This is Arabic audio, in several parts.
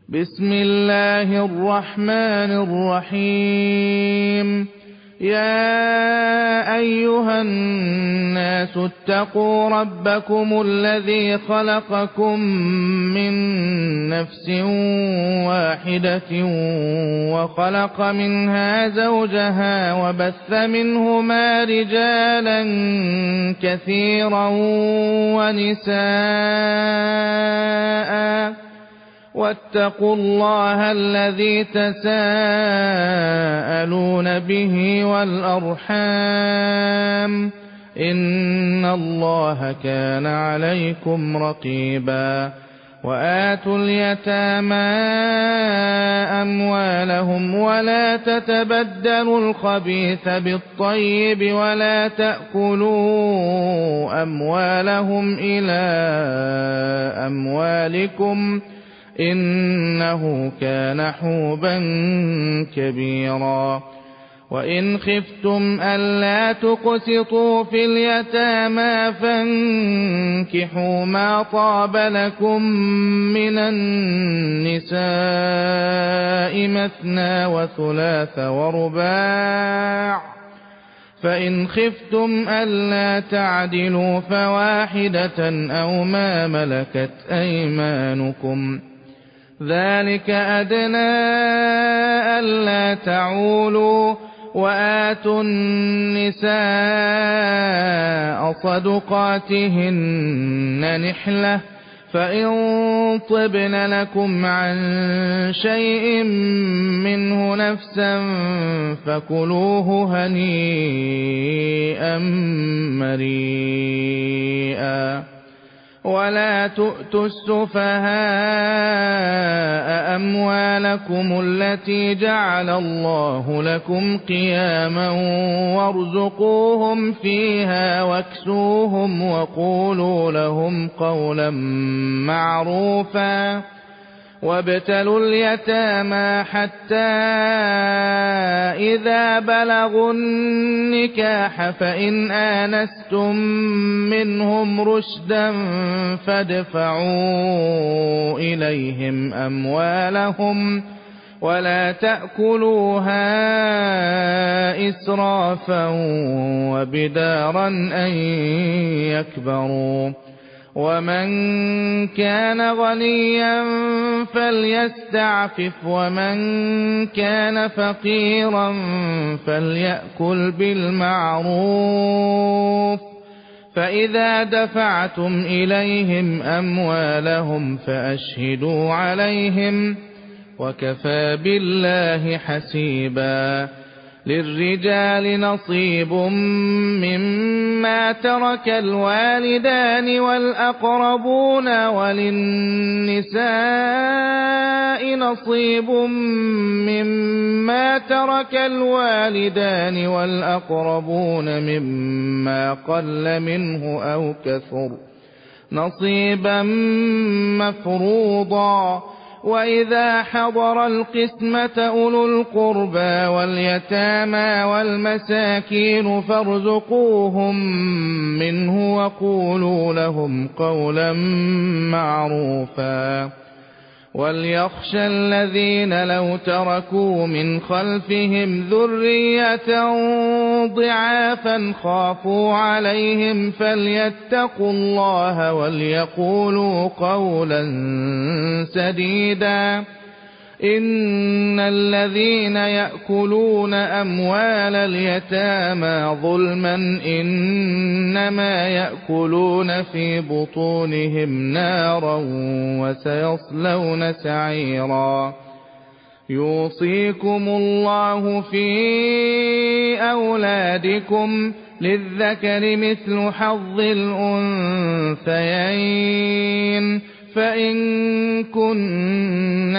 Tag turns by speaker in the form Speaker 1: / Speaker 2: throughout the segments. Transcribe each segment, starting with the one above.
Speaker 1: بسم الله الرحمن الرحيم. يا أيها الناس اتقوا ربكم الذي خلقكم من نفس واحدة وخلق منها زوجها وبث منهما رجالا كثيرا ونساء واتقوا الله الذي تساءلون به والأرحام إن الله كان عليكم رقيبا. وآتوا اليتامى أموالهم ولا تتبدلوا الخبيث بالطيب ولا تأكلوا أموالهم إلى أموالكم إنه كان حوبا كبيرا. وإن خفتم ألا تقسطوا في اليتامى فانكحوا ما طاب لكم من النساء مثنى وثلاث ورباع، فإن خفتم ألا تعدلوا فواحدة أو ما ملكت أيمانكم ذلك أدنى ألا تعولوا. وآتوا النساء صدقاتهن نحلة فإن طبن لكم عن شيء منه نفسا فكلوه هنيئا مريئا. ولا تؤتوا السفهاء أموالكم التي جعل الله لكم قياما وارزقوهم فيها واكسوهم وقولوا لهم قولا معروفا. وابتلوا اليتامى حتى إذا بلغوا النكاح فإن آنستم منهم رشدا فادفعوا إليهم أموالهم ولا تأكلوها إسرافا وبدارا أن يكبروا. ومن كان غنيا فليستعفف ومن كان فقيرا فليأكل بالمعروف. فإذا دفعتم إليهم أموالهم فأشهدوا عليهم وكفى بالله حسيبا. للرجال نصيب مما ترك الوالدان والأقربون وللنساء نصيب مما ترك الوالدان والأقربون مما قل منه أو كثر نصيبا مفروضا. وإذا حضر القسمة أولو القربى واليتامى والمساكين فارزقوهم منه وقولوا لهم قولا معروفا. وليخشى الذين لو تركوا من خلفهم ذرية ضعافا خافوا عليهم فليتقوا الله وليقولوا قولا سديدا. إن الذين يأكلون أموال اليتامى ظلما إنما يأكلون في بطونهم نارا وسيصلون سعيرا. يوصيكم الله في أولادكم للذكر مثل حظ الأنثيين. فإن كن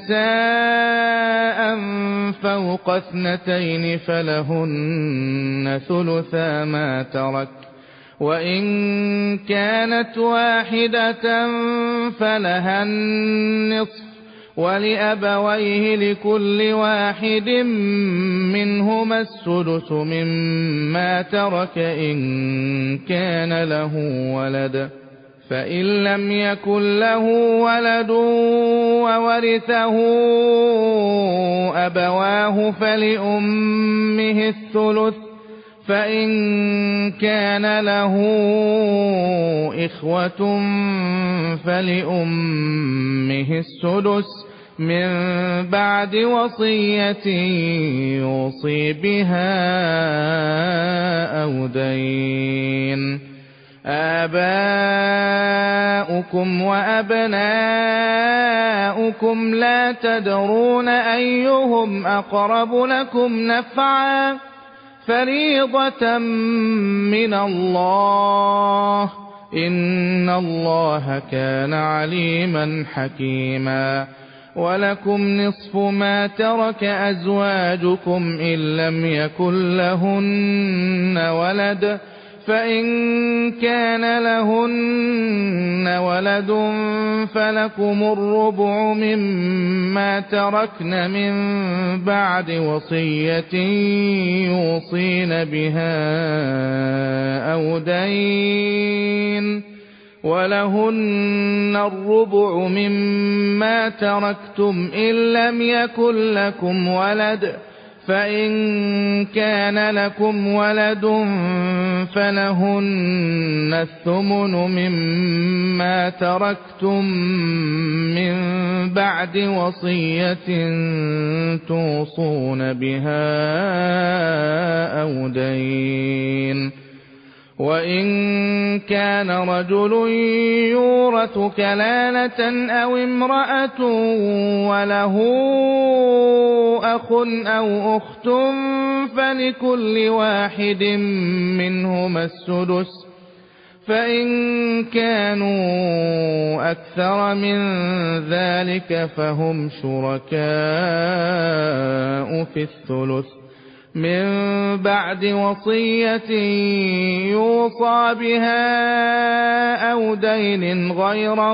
Speaker 1: نساء فوق 2 فلهن ثلثا ما ترك وإن كانت واحدة فلها النصف ولأبويه لكل واحد منهما السدس مما ترك إن كان له ولد فإن لم يكن له ولد وورثه أبواه فلأمه الثلث، فإن كان له إخوة فلأمه السدس من بعد وصية يوصي بها أو دين. آباؤكم وأبناؤكم لا تدرون أيهم أقرب لكم نفعا فريضة من الله، إن الله كان عليما حكيما. ولكم نصف ما ترك أزواجكم إن لم يكن لهن ولد، فإن كان لهن ولد فلكم الربع مما تركن من بعد وصية يوصين بها أو دين، ولهن الربع مما تركتم إن لم يكن لكم ولد، فإن كان لكم ولد فلهن الثمن مما تركتم من بعد وصية توصون بها أو دين. وإن كان رجل يورث كلالة أو امرأة وله أخ أو أخت فلكل واحد منهما السدس، فإن كانوا أكثر من ذلك فهم شركاء في الثلث من بعد وصية يوصى بها أو دين غير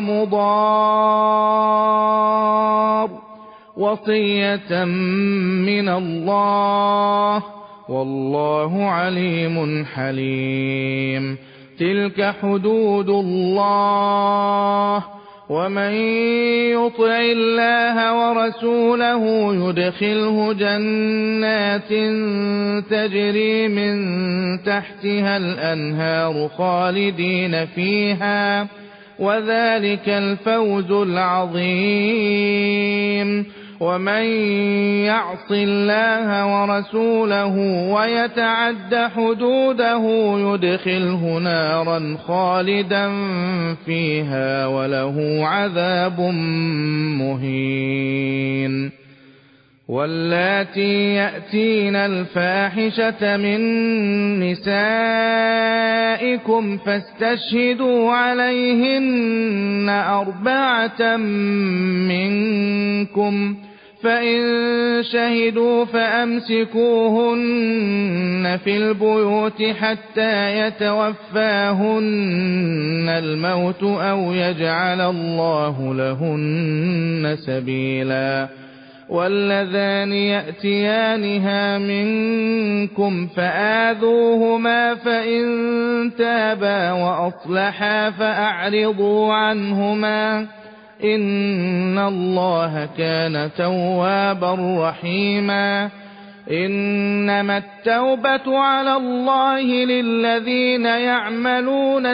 Speaker 1: مضار، وصية من الله، والله عليم حليم. تلك حدود الله، ومن يطع الله ورسوله يدخله جنات تجري من تحتها الأنهار خالدين فيها، وذلك الفوز العظيم. ومن يعص الله ورسوله ويتعد حدوده يدخله نارا خالدا فيها وله عذاب مهين. واللاتي يأتين الفاحشة من نسائكم فاستشهدوا عليهن 4 منكم، فإن شهدوا فأمسكوهن في البيوت حتى يتوفاهن الموت أو يجعل الله لهن سبيلا. واللذان يأتيانها منكم فآذوهما، فإن تابا وأصلحا فأعرضوا عنهما، إن الله كان توابا رحيما. إنما التوبة على الله للذين يعملون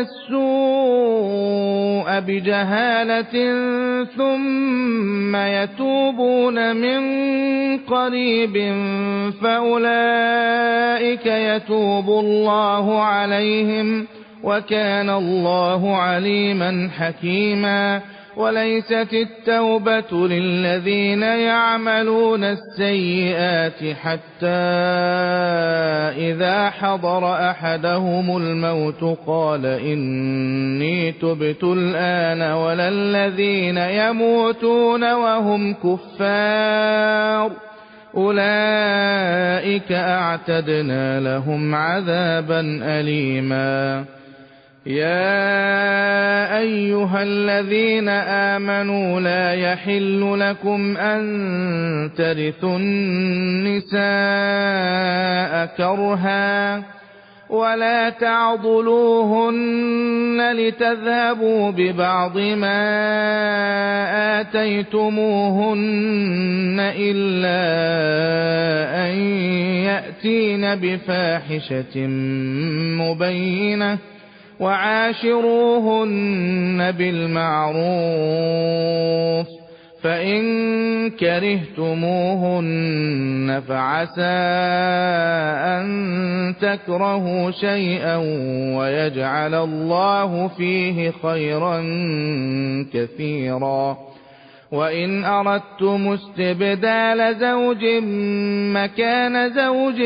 Speaker 1: السوء بجهالة ثم يتوبون من قريب فأولئك يتوب الله عليهم، وكان الله عليما حكيما. وليست التوبة للذين يعملون السيئات حتى إذا حضر أحدهم الموت قال إني تبت الآن، ولا الذين يموتون وهم كفار، أولئك أعتدنا لهم عذابا أليما. يا أيها الذين آمنوا لا يحل لكم أن ترثوا النساء كرها، ولا تعضلوهن لتذهبوا ببعض ما آتيتموهن إلا أن يأتين بفاحشة مبينة وعاشروهن بالمعروف فإن كرهتموهن فعسى أن تكرهوا شيئا ويجعل الله فيه خيرا كثيرا وإن أردتم استبدال زوج مكان زوج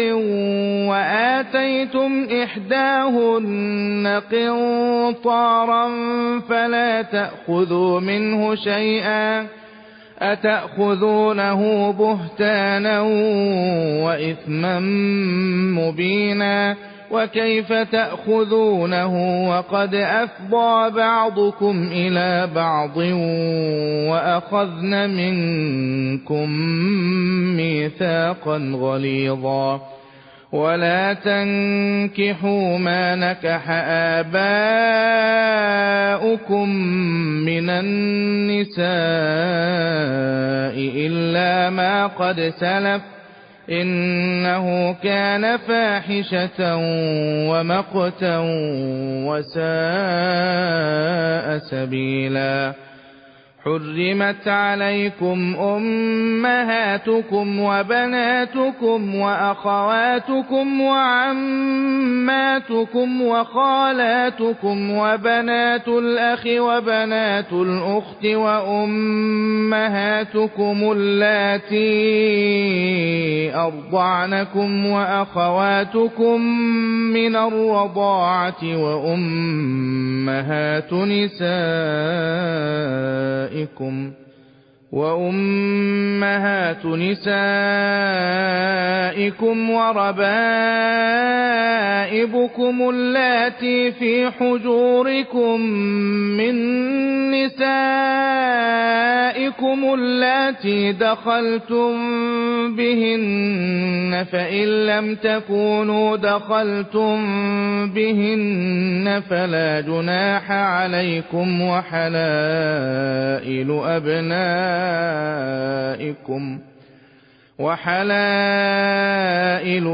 Speaker 1: وآتيتم إحداهن قنطارا فلا تأخذوا منه شيئا أتأخذونه بهتانا وإثما مبينا وكيف تأخذونه وقد أفضى بعضكم إلى بعض وأخذن منكم ميثاقا غليظا ولا تنكحوا ما نكح آباؤكم من النساء إلا ما قد سلف إنه كان فاحشة ومقتا وساء سبيلا حرمت عليكم أمهاتكم وبناتكم وأخواتكم وعماتكم وخالاتكم وبنات الأخ وبنات الأخت وأمهاتكم اللاتي أرضعنكم وأخواتكم من الرضاعة وأمهات نسائكم وربائبكم اللاتي في حجوركم من نسائكم اللاتي دخلتم بهن فإن لم تكونوا دخلتم بهن فلا جناح عليكم وحلائل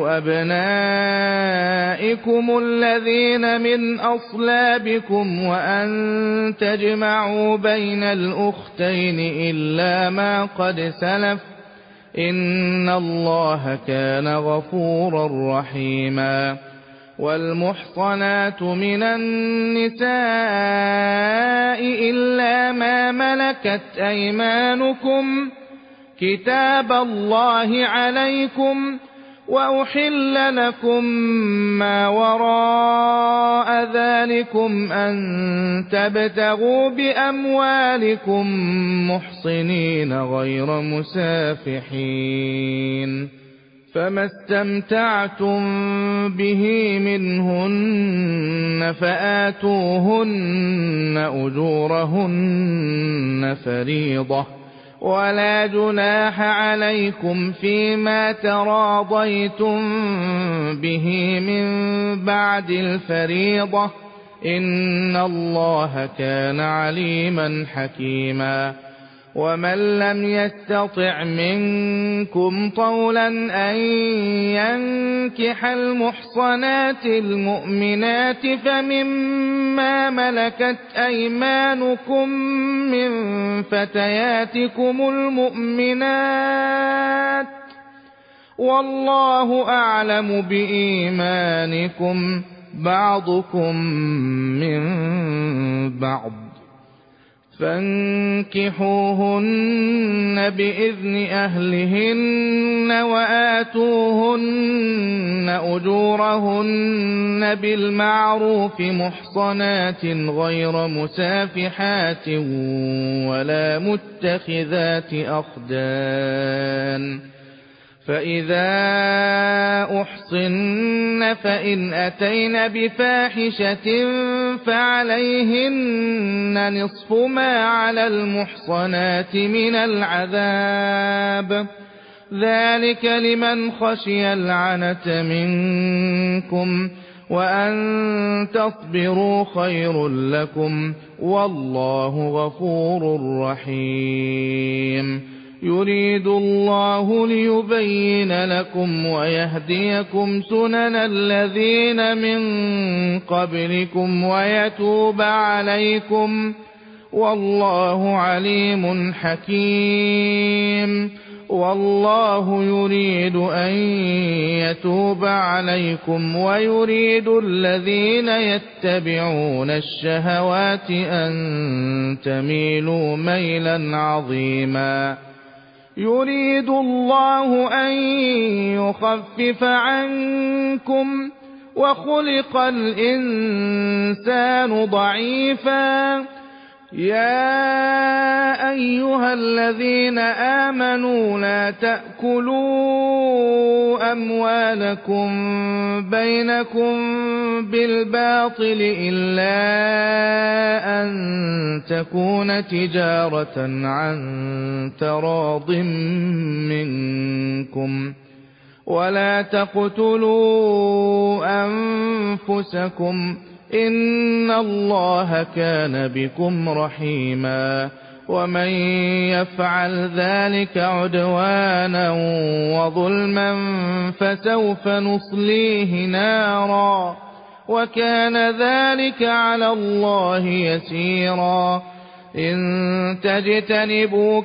Speaker 1: أبنائكم الذين من أصلابكم وأن تجمعوا بين الأختين إلا ما قد سلف إن الله كان غفورا رحيما والمحصنات من النساء إلا ما ملكت أيمانكم كتاب الله عليكم وأحل لكم ما وراء ذلكم أن تبتغوا بأموالكم محصنين غير مسافحين فما استمتعتم به منهن فآتوهن أجورهن فريضة ولا جناح عليكم فيما تراضيتم به من بعد الفريضة إن الله كان عليما حكيما ومن لم يستطع منكم طولا أن ينكح المحصنات المؤمنات فمما ملكت أيمانكم من فتياتكم المؤمنات والله أعلم بإيمانكم بعضكم من بعض فانكحوهن بإذن أهلهن وآتوهن أجورهن بالمعروف محصنات غير مسافحات ولا متخذات أخدان فإذا أحصن فإن أتين بفاحشة فعليهن نصف ما على المحصنات من العذاب ذلك لمن خشي العنة منكم وأن تصبروا خير لكم والله غفور رحيم يريد الله ليبين لكم ويهديكم سنن الذين من قبلكم ويتوب عليكم والله عليم حكيم والله يريد أن يتوب عليكم ويريد الذين يتبعون الشهوات أن تميلوا ميلا عظيما يريد الله أن يخفف عنكم وخلق الإنسان ضعيفا يا أيها الذين آمنوا لا تأكلوا أموالكم بينكم بالباطل إلا أن تكون تجارة عن تراض منكم ولا تقتلوا أنفسكم إن الله كان بكم رحيما ومن يفعل ذلك عدوانا وظلما فسوف نصليه نارا وكان ذلك على الله يسيرا إن تجتنبوا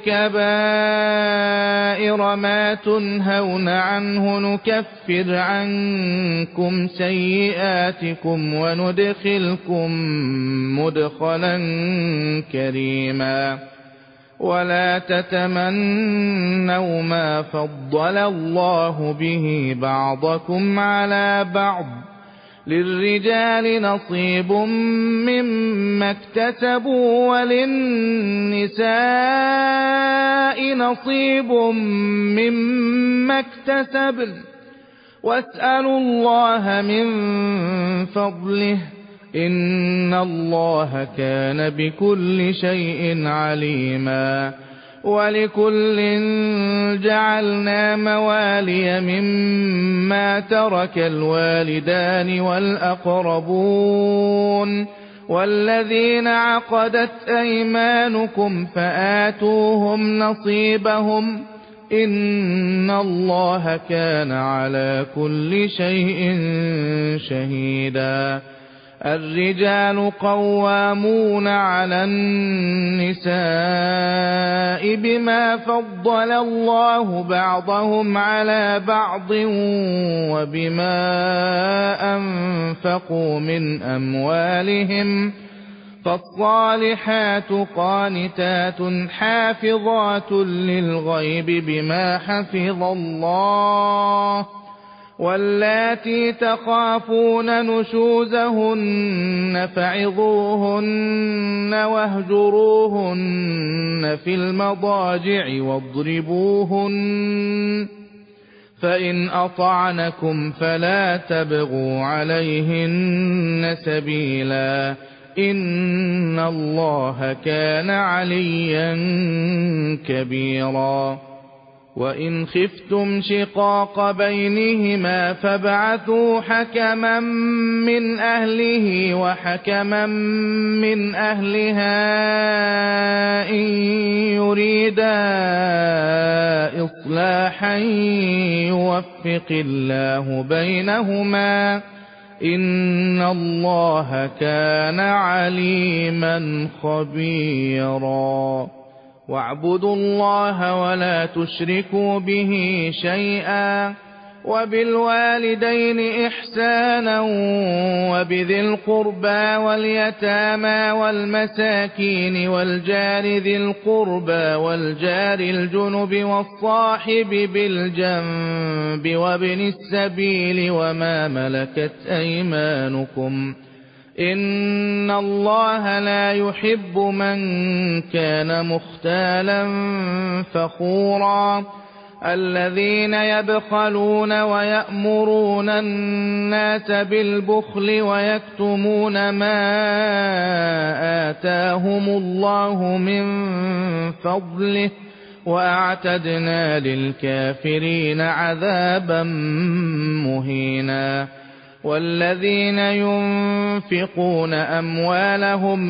Speaker 1: كبائر ما تنهون عنه نكفر عنكم سيئاتكم وندخلكم مدخلا كريما ولا تتمنوا ما فضل الله به بعضكم على بعض للرجال نصيب مما اكتسبوا وللنساء نصيب مما اكتسبن واسألوا الله من فضله إن الله كان بكل شيء عليما ولكل جعلنا موالي مما ترك الوالدان والأقربون والذين عقدت أيمانكم فآتوهم نصيبهم إن الله كان على كل شيء شهيدا الرجال قوامون على النساء بما فضل الله بعضهم على بعض وبما أنفقوا من أموالهم فالصالحات قانتات حافظات للغيب بما حفظ الله واللاتي تخافون نشوزهن فعظوهن واهجروهن في المضاجع واضربوهن فإن أطعنكم فلا تبغوا عليهن سبيلا إن الله كان عليا كبيرا وإن خفتم شقاق بينهما فابعثوا حكما من أهله وحكما من أهلها إن يريدا إصلاحا يوفق الله بينهما إن الله كان عليما خبيرا واعبدوا الله ولا تشركوا به شيئا وبالوالدين إحسانا وبذي القربى واليتامى والمساكين والجار ذي القربى والجار الجنب والصاحب بالجنب وابن السبيل وما ملكت أيمانكم إن الله لا يحب من كان مختالا فخورا الذين يبخلون ويأمرون الناس بالبخل ويكتمون ما آتاهم الله من فضله وأعتدنا للكافرين عذابا مهينا والذين ينفقون أموالهم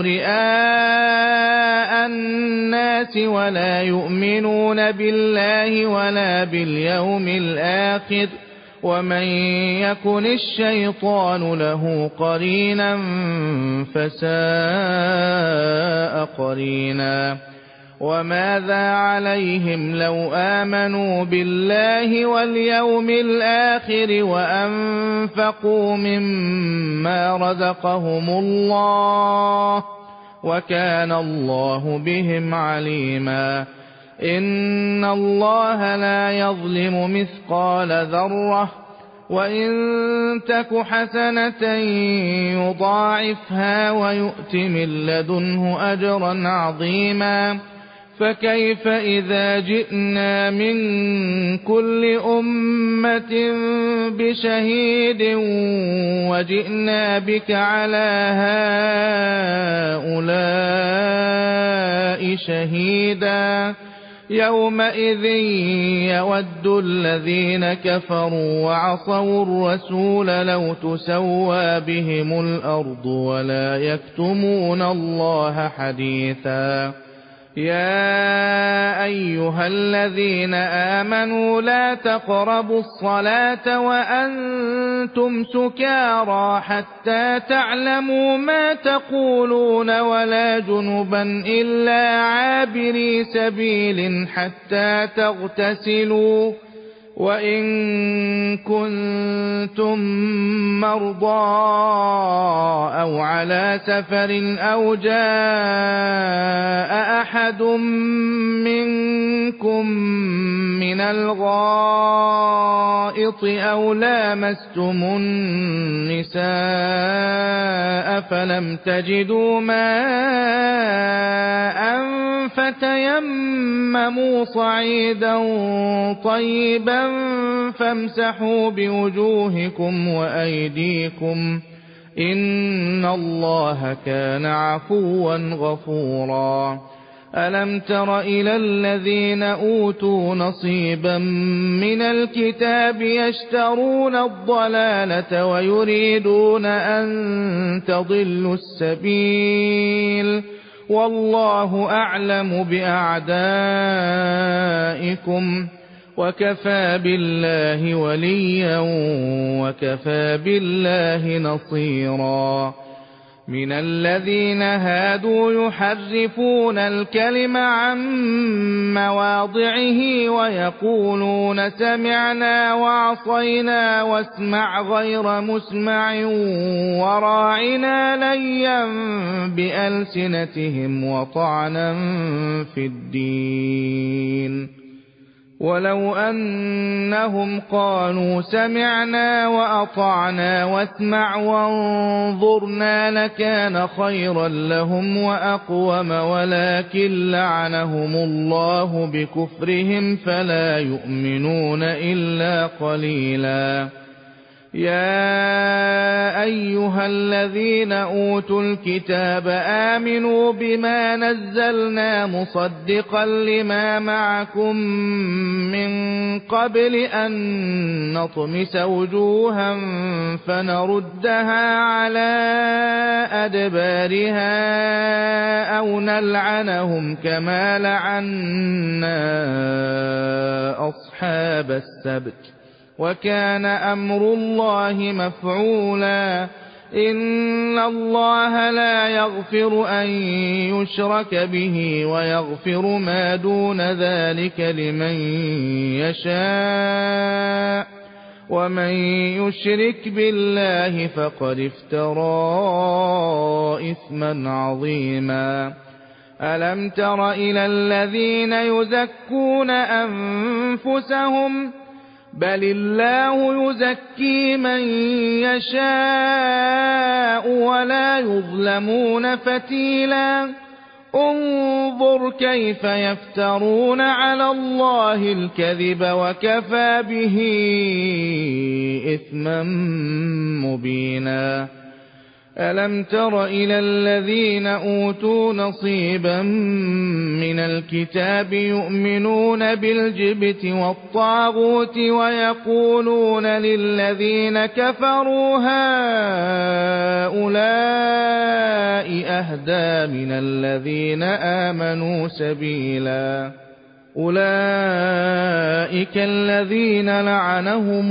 Speaker 1: رئاء الناس ولا يؤمنون بالله ولا باليوم الآخر ومن يكن الشيطان له قرينا فساء قرينا وماذا عليهم لو آمنوا بالله واليوم الآخر وأنفقوا مما رزقهم الله وكان الله بهم عليما إن الله لا يظلم مثقال ذرة وإن تك حسنة يضاعفها ويؤت من لدنه أجرا عظيما فكيف إذا جئنا من كل أمة بشهيد وجئنا بك على هؤلاء شهيدا يومئذ يود الذين كفروا وعصوا الرسول لو تسوى بهم الأرض ولا يكتمون الله حديثا يا أيها الذين آمنوا لا تقربوا الصلاة وأنتم سكارى حتى تعلموا ما تقولون ولا جنبا إلا عابري سبيل حتى تغتسلوا وإن كنتم مرضى أو على سفر أو جاء أحد منكم من الغائط أو لامستم النساء فلم تجدوا ماء فتيمموا صعيدا طيبا فامسحوا بوجوهكم وأيديكم إن الله كان عفوا غفورا ألم تر إلى الذين أوتوا نصيبا من الكتاب يشترون الضلالة ويريدون أن تضلوا السبيل والله أعلم بأعدائكم وكفى بالله وليا وكفى بالله نصيرا من الذين هادوا يحرفون الكلم عن مواضعه ويقولون سمعنا وعصينا واسمع غير مسمع وراعنا ليا بألسنتهم وطعنا في الدين ولو أنهم قالوا سمعنا وأطعنا واسمع وانظرنا لكان خيرا لهم وأقوم ولكن لعنهم الله بكفرهم فلا يؤمنون إلا قليلا يا أيها الذين أوتوا الكتاب آمنوا بما نزلنا مصدقا لما معكم من قبل أن نطمس وجوها فنردها على أدبارها أو نلعنهم كما لعنا أصحاب السبت وكان أمر الله مفعولا إن الله لا يغفر أن يشرك به ويغفر ما دون ذلك لمن يشاء ومن يشرك بالله فقد افترى إثما عظيما ألم تر إلى الذين يزكون أنفسهم بل الله يزكي من يشاء ولا يظلمون فتيلا انظر كيف يفترون على الله الكذب وكفى به إثما مبينا ألم تر إلى الذين أوتوا نصيبا من الكتاب يؤمنون بالجبت والطاغوت ويقولون للذين كفروا هؤلاء أهدى من الذين آمنوا سبيلا أولئك الذين لعنهم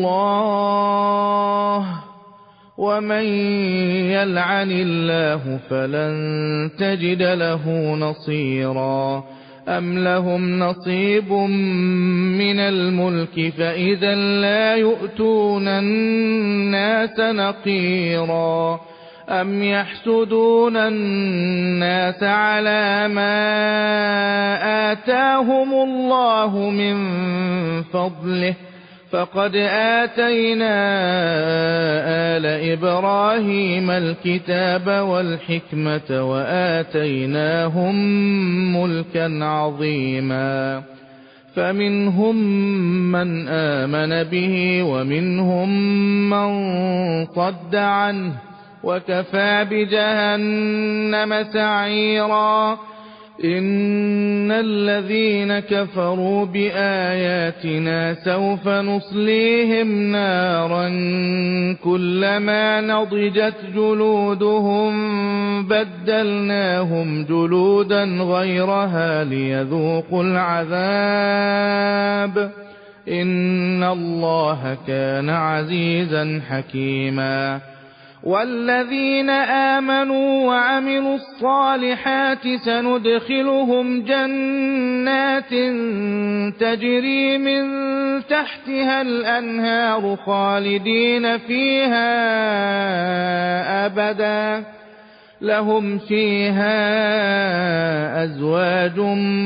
Speaker 1: الله ومن يلعن الله فلن تجد له نصيرا أم لهم نصيب من الملك فإذا لا يؤتون الناس نقيرا أم يحسدون الناس على ما آتاهم الله من فضله فقد آتينا آل إبراهيم الكتاب والحكمة وآتيناهم ملكا عظيما فمنهم من آمن به ومنهم من صد عنه وكفى بجهنم سعيرا إن الذين كفروا بآياتنا سوف نصليهم نارا كلما نضجت جلودهم بدلناهم جلودا غيرها ليذوقوا العذاب إن الله كان عزيزا حكيما والذين آمنوا وعملوا الصالحات سندخلهم جنات تجري من تحتها الأنهار خالدين فيها أبدا لهم فيها أزواج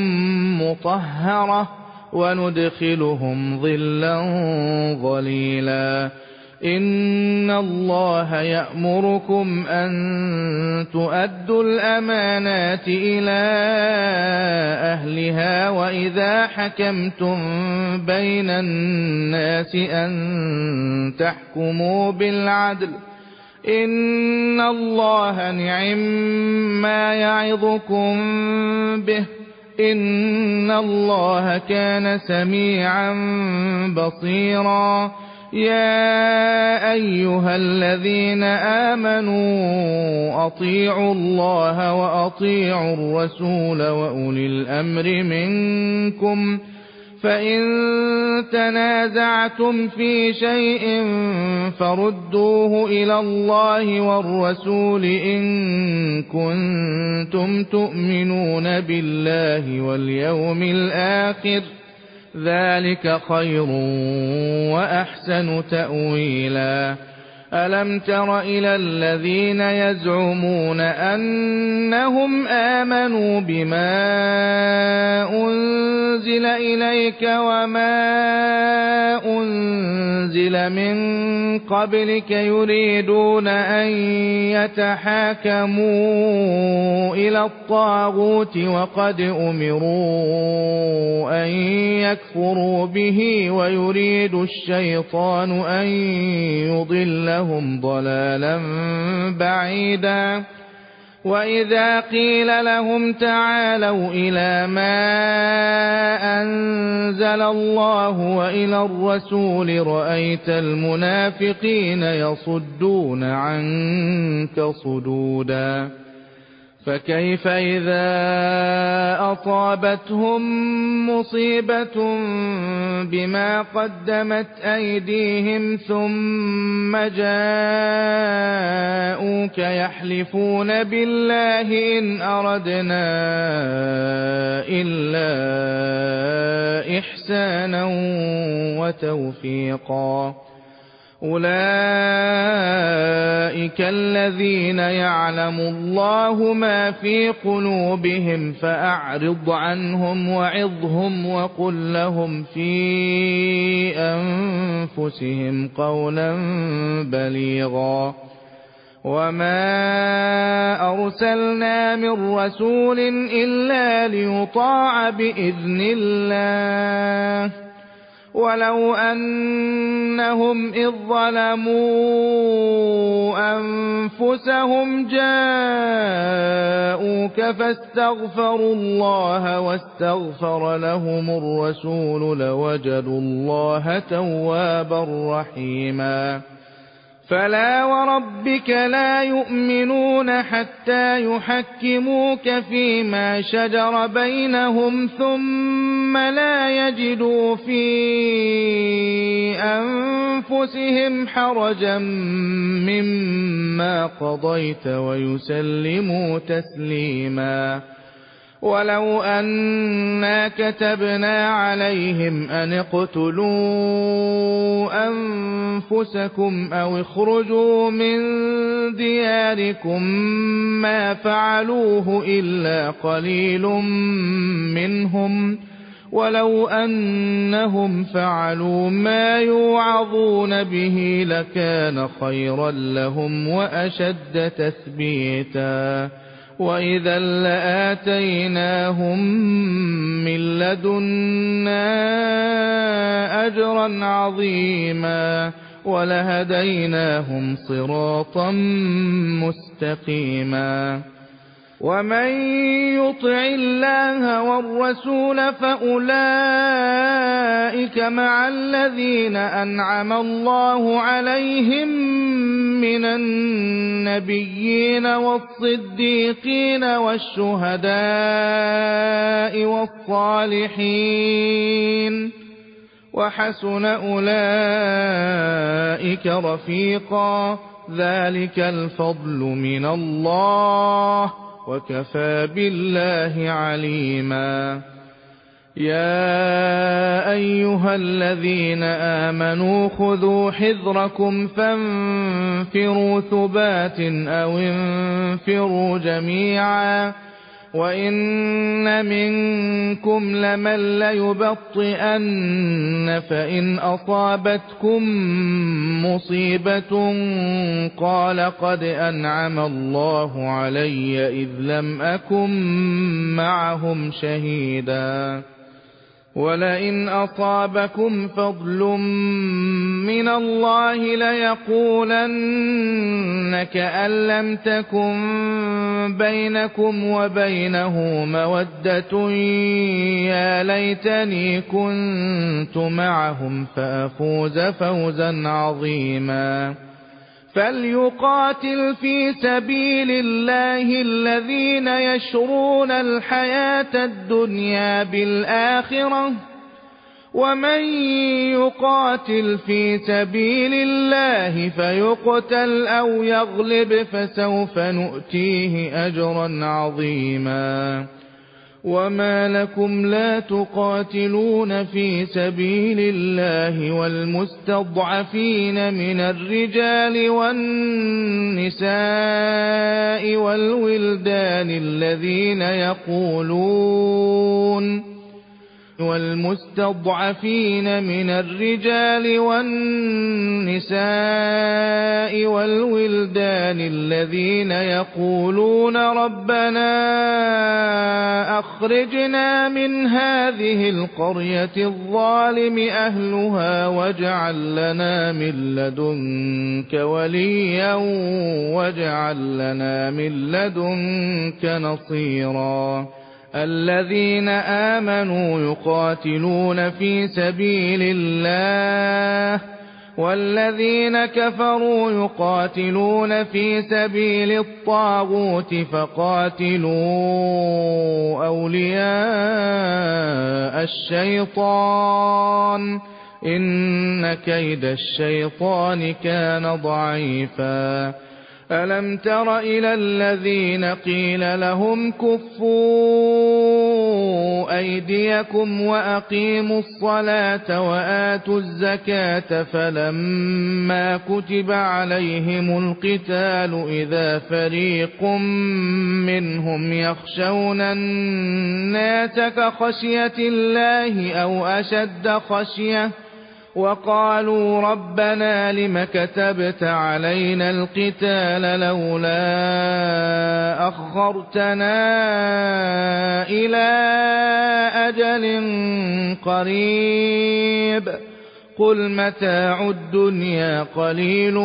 Speaker 1: مطهرة وندخلهم ظلا ظليلا إن الله يأمركم أن تؤدوا الأمانات إلى أهلها وإذا حكمتم بين الناس أن تحكموا بالعدل إن الله نعما يعظكم به إن الله كان سميعا بصيرا يا أيها الذين آمنوا أطيعوا الله وأطيعوا الرسول وأولي الأمر منكم فإن تنازعتم في شيء فردوه إلى الله والرسول إن كنتم تؤمنون بالله واليوم الآخر ذلك خير وأحسن تأويلا ألم تر إلى الذين يزعمون أنهم آمنوا بما أنزل إليك وما أنزل من قبلك يريدون أن يتحاكموا إلى الطاغوت وقد أمروا أن يكفروا به ويريد الشيطان أن يضلهم ضلالا بعيدا وإذا قيل لهم تعالوا إلى ما أنزل الله وإلى الرسول رأيت المنافقين يصدون عنك صدودا فكيف إذا أصابتهم مصيبة بما قدمت أيديهم ثم جاءوك يحلفون بالله إن أردنا إلا إحسانا وتوفيقا أولئك الذين يعلم الله ما في قلوبهم فأعرض عنهم وعظهم وقل لهم في أنفسهم قولا بليغا وما أرسلنا من رسول إلا ليطاع بإذن الله ولو أنهم إذ ظلموا أنفسهم جاءوك فاستغفروا الله واستغفر لهم الرسول لوجدوا الله توابا رحيما فلا وربك لا يؤمنون حتى يحكموك فيما شجر بينهم ثم لا يجدوا في أنفسهم حرجا مما قضيت ويسلموا تسليما ولو أنا كتبنا عليهم أن اقتلوا أنفسكم أو اخرجوا من دياركم ما فعلوه إلا قليل منهم ولو أنهم فعلوا ما يوعظون به لكان خيرا لهم وأشد تثبيتا وإذا لآتيناهم من لدنا أجرا عظيما ولهديناهم صراطا مستقيما ومن يطع الله والرسول فأولئك مع الذين أنعم الله عليهم من النبيين والصديقين والشهداء والصالحين وحسن أولئك رفيقا ذلك الفضل من الله وكفى بالله عليما يا أيها الذين آمنوا خذوا حذركم فانفروا ثبات أو انفروا جميعا وإن منكم لمن ليبطئن فإن أصابتكم مصيبة قال قد أنعم الله علي إذ لم أكن معهم شهيدا ولئن أصابكم فضل من الله ليقولن كأن لم تكن بينكم وبينه مودة يا ليتني كنت معهم فأفوز فوزا عظيما فليقاتل في سبيل الله الذين يشرون الحياة الدنيا بالآخرة ومن يقاتل في سبيل الله فيقتل أو يغلب فسوف نؤتيه أجرا عظيما وما لكم لا تقاتلون في سبيل الله والمستضعفين من الرجال والنساء والولدان الذين يقولون ربنا أخرجنا من هذه القرية الظالم أهلها واجعل لنا من لدنك وليا واجعل لنا من لدنك نصيرا الذين آمنوا يقاتلون في سبيل الله والذين كفروا يقاتلون في سبيل الطاغوت فقاتلوا أولياء الشيطان إن كيد الشيطان كان ضعيفا ألم تر إلى الذين قيل لهم كفوا أيديكم وأقيموا الصلاة وآتوا الزكاة فلما كتب عليهم القتال إذا فريق منهم يخشون الناس كخشية الله أو أشد خشية وقالوا ربنا لم كتبت علينا القتال لولا أخرتنا إلى أجل قريب قل متاع الدنيا قليل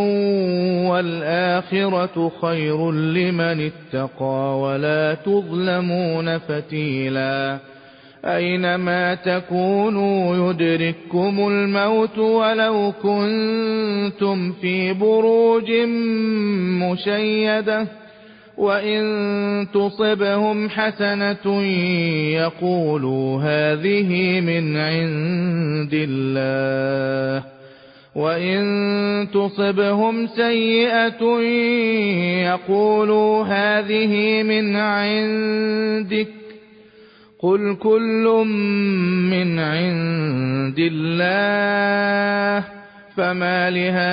Speaker 1: والآخرة خير لمن اتقى ولا تظلمون فتيلا أينما تكونوا يدرككم الموت ولو كنتم في بروج مشيدة وإن تصبهم حسنة يقولوا هذه من عند الله وإن تصبهم سيئة يقولوا هذه من عندك قل كل من عند الله فما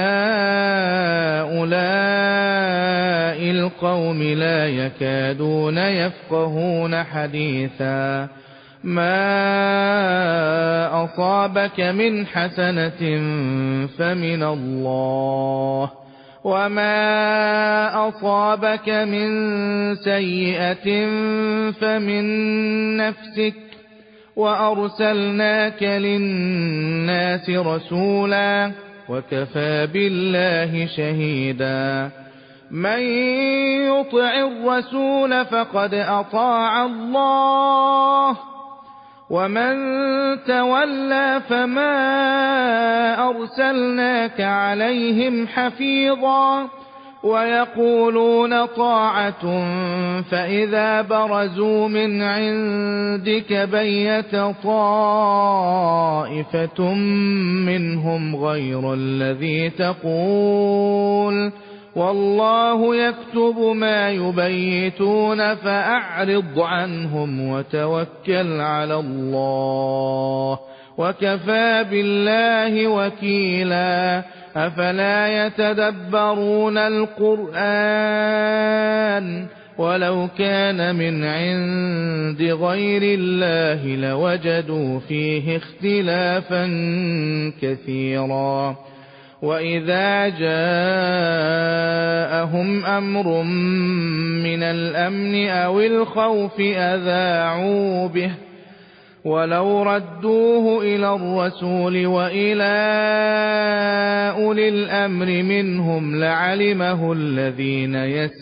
Speaker 1: لهؤلاء القوم لا يكادون يفقهون حديثا ما أصابك من حسنة فمن الله وما أصابك من سيئة فمن نفسك وأرسلناك للناس رسولا وكفى بالله شهيدا من يطع الرسول فقد أطاع الله ومن تولى فما أرسلناك عليهم حفيظا ويقولون طاعة فإذا برزوا من عندك بيت طائفة منهم غير الذي تقول والله يكتب ما يبيتون فأعرض عنهم وتوكل على الله وكفى بالله وكيلا أفلا يتدبرون القرآن ولو كان من عند غير الله لوجدوا فيه اختلافا كثيرا وإذا جاءهم أمر من الأمن أو الخوف أذاعوا به ولو ردوه إلى الرسول وإلى أولي الأمر منهم لعلمه الذين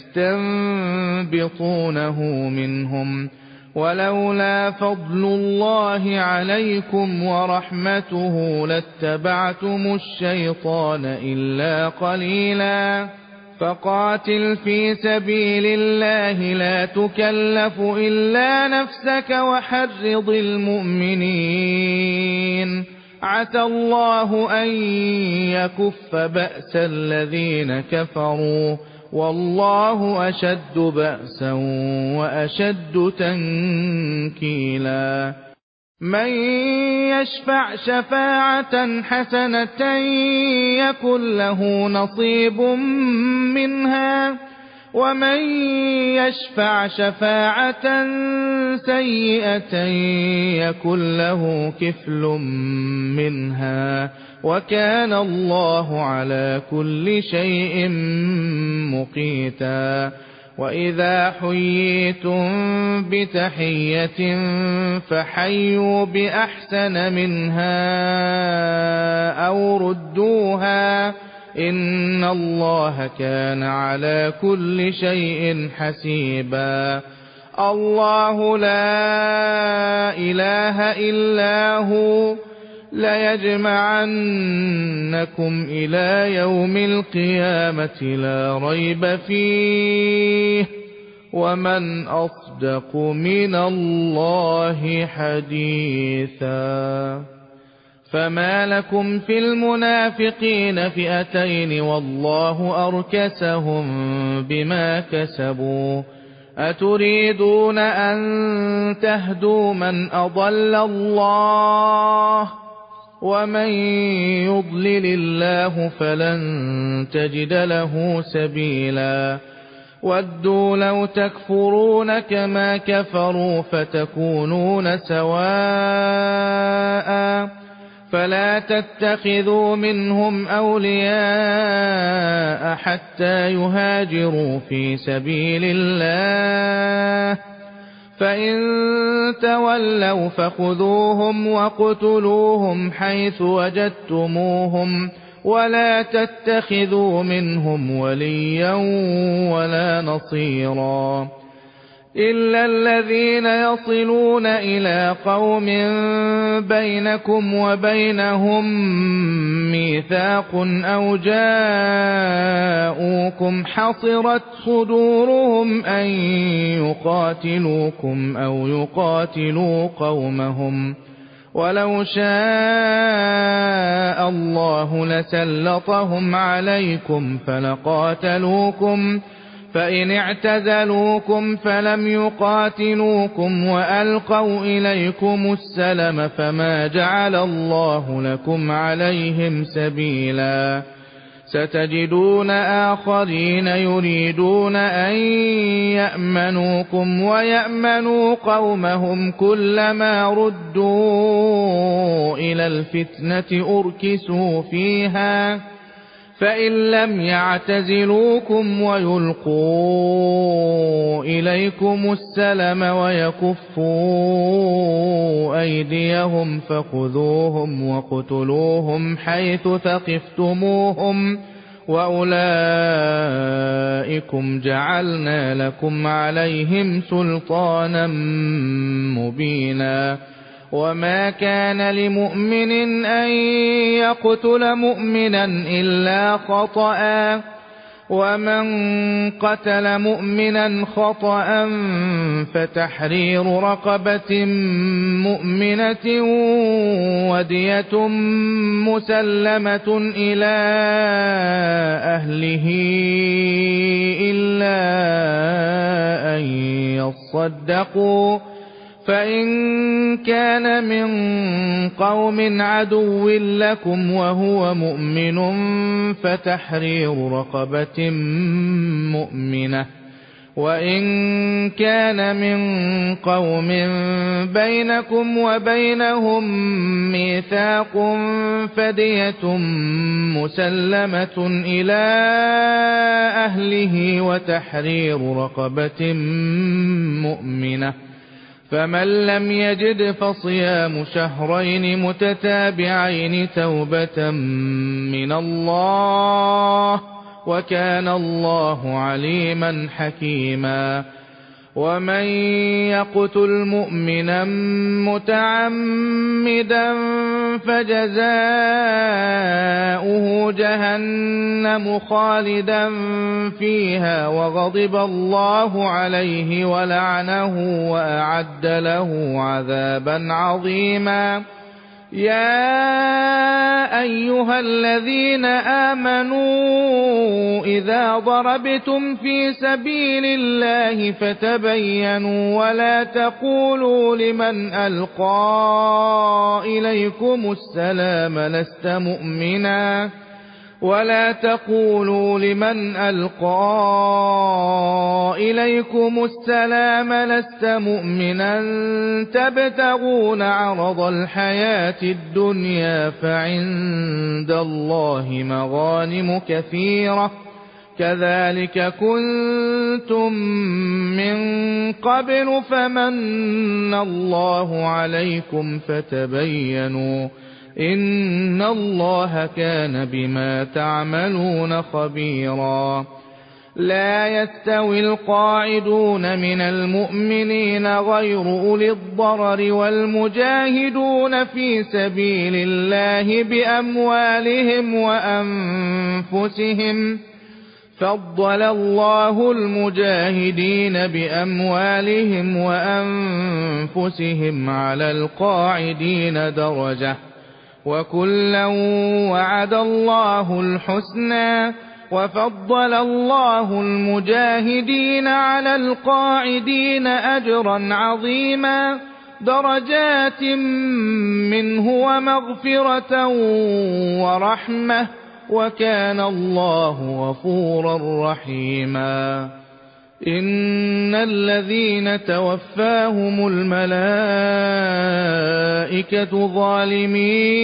Speaker 1: يستنبطونه منهم ولولا فضل الله عليكم ورحمته لاتبعتم الشيطان إلا قليلا فقاتل في سبيل الله لا تكلف إلا نفسك وحرض المؤمنين عسى الله أن يكف بأس الذين كفروا والله أشد بأسا وأشد تنكيلا من يشفع شفاعة حسنة يكن له نصيب منها ومن يشفع شفاعة سيئة يكن له كفل منها وكان الله على كل شيء مقيتا وإذا حييتم بتحية فحيوا بأحسن منها أو ردوها إن الله كان على كل شيء حسيبا الله لا إله إلا هو ليجمعنكم إلى يوم القيامة لا ريب فيه ومن أصدق من الله حديثا فما لكم في المنافقين فئتين والله أركسهم بما كسبوا أتريدون أن تهدوا من أضل الله ومن يضلل الله فلن تجد له سبيلا ودوا لو تكفرون كما كفروا فتكونون سواء فلا تتخذوا منهم أولياء حتى يهاجروا في سبيل الله، فإن تولوا فخذوهم وَاقْتُلُوهُمْ حيث وجدتموهم، ولا تتخذوا منهم وليا ولا نصيرا، إلا الذين يصلون إلى قوم بينكم وبينهم ميثاق أو جاءوكم حصرت صدورهم أن يقاتلوكم أو يقاتلوا قومهم، ولو شاء الله لسلطهم عليكم فلقاتلوكم، فإن اعتزلوكم فلم يقاتلوكم وألقوا إليكم السلم فما جعل الله لكم عليهم سبيلا. ستجدون آخرين يريدون أن يأمنوكم ويأمنوا قومهم، كلما ردوا إلى الفتنة أركسوا فيها، فإن لم يعتزلوكم ويلقوا إليكم السلم ويكفوا أيديهم فخذوهم واقتلوهم حيث ثقفتموهم، وأولئكم جعلنا لكم عليهم سلطانا مبينا. وما كان لمؤمن أن يقتل مؤمنا إلا خطأ، ومن قتل مؤمنا خطأ فتحرير رقبة مؤمنة ودية مسلمة إلى أهله إلا أن يصدقوا، فإن كان من قوم عدو لكم وهو مؤمن فتحرير رقبة مؤمنة، وإن كان من قوم بينكم وبينهم ميثاق فدية مسلمة إلى أهله وتحرير رقبة مؤمنة، فمن لم يجد فصيام شهرين متتابعين توبة من الله، وكان الله عليما حكيما. ومن يقتل مؤمنا متعمدا فجزاؤه جهنم خالدا فيها وغضب الله عليه ولعنه وأعد له عذابا عظيما. يا أيها الذين آمنوا إذا ضربتم في سبيل الله فتبينوا ولا تقولوا لمن ألقى إليكم السلام لست مؤمنا تبتغون عرض الحياة الدنيا فعند الله مغانم كثيرة، كذلك كنتم من قبل فمن الله عليكم فتبينوا، إن الله كان بما تعملون خبيرا. لا يستوي القاعدون من المؤمنين غير أولي الضرر والمجاهدون في سبيل الله بأموالهم وأنفسهم، فضل الله المجاهدين بأموالهم وأنفسهم على القاعدين درجة، وكلا وعد الله الحسنى، وفضل الله المجاهدين على القاعدين أجرا عظيما، درجات منه ومغفرة ورحمة، وكان الله غفورا رحيما. إن الذين توفاهم الملائكة ظالمي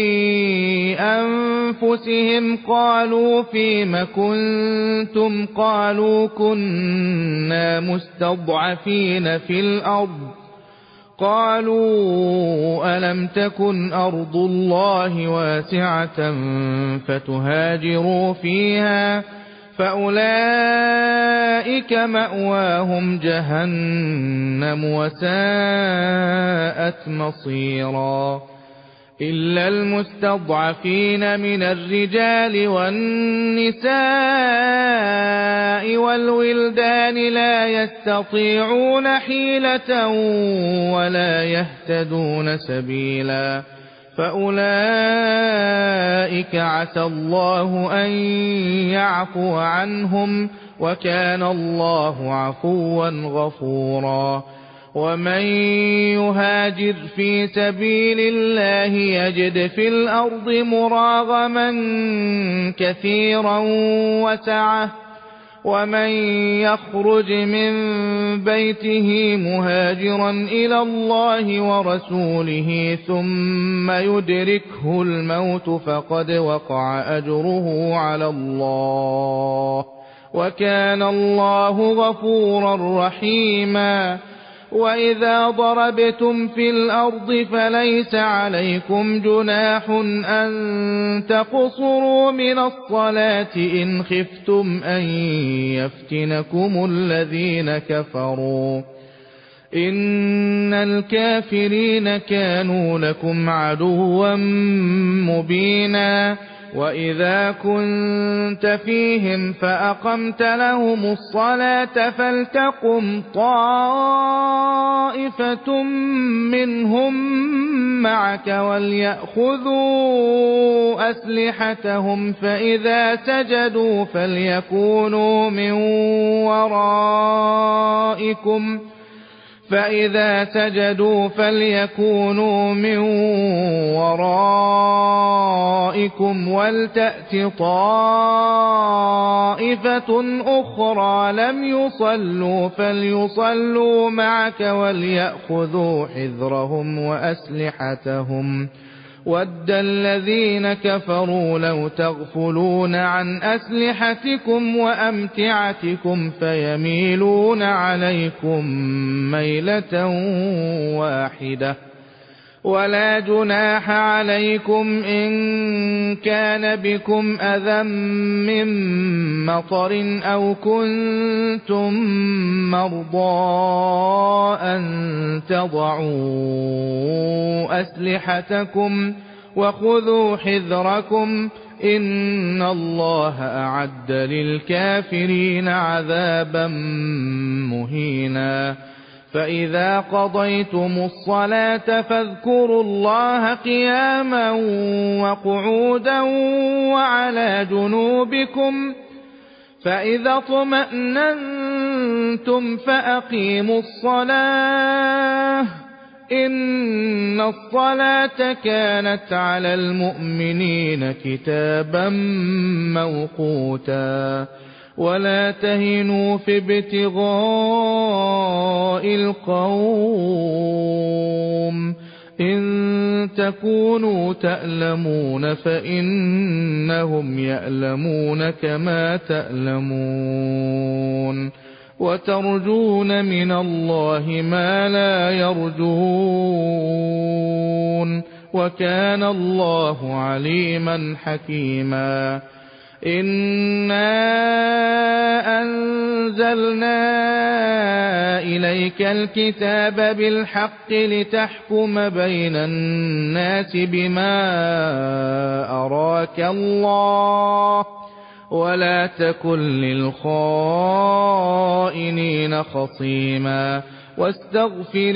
Speaker 1: أنفسهم قالوا فيم كنتم قالوا كنا مستضعفين في الأرض قالوا ألم تكن أرض الله واسعة فتهاجروا فيها فأولئك مأواهم جهنم وساءت مصيرا إلا المستضعفين من الرجال والنساء والولدان لا يستطيعون حيلة ولا يهتدون سبيلا فأولئك عسى الله أن يعفو عنهم وكان الله عفوا غفورا ومن يهاجر في سبيل الله يجد في الأرض مراغما كثيرا وسعة ومن يخرج من بيته مهاجرا إلى الله ورسوله ثم يدركه الموت فقد وقع أجره على الله وكان الله غفورا رحيما وإذا ضربتم في الأرض فليس عليكم جناح أن تقصروا من الصلاة إن خفتم أن يفتنكم الذين كفروا إن الكافرين كانوا لكم عدوا مبينا وإذا كنت فيهم فأقمت لهم الصلاة فلتقم طائفة منهم معك وليأخذوا أسلحتهم فإذا سجدوا فليكونوا من ورائكم ولتأت طائفة أخرى لم يصلوا فليصلوا معك وليأخذوا حذرهم وأسلحتهم ود الذين كفروا لو تغفلون عن أسلحتكم وأمتعتكم فيميلون عليكم ميلة واحدة ولا جناح عليكم إن كان بكم أذى من مطر أو كنتم مرضى أن تضعوا أسلحتكم وخذوا حذركم إن الله أعد للكافرين عذابا مهينا فإذا قضيتم الصلاة فاذكروا الله قياما وقعودا وعلى جنوبكم فإذا اطمأننتم فأقيموا الصلاة إن الصلاة كانت على المؤمنين كتابا موقوتا ولا تهنوا في ابتغاء القوم إن تكونوا تألمون فإنهم يألمون كما تألمون وترجون من الله ما لا يرجون وكان الله عليما حكيما إنا أنزلنا إليك الكتاب بالحق لتحكم بين الناس بما أراك الله ولا تكن للخائنين خصيما واستغفر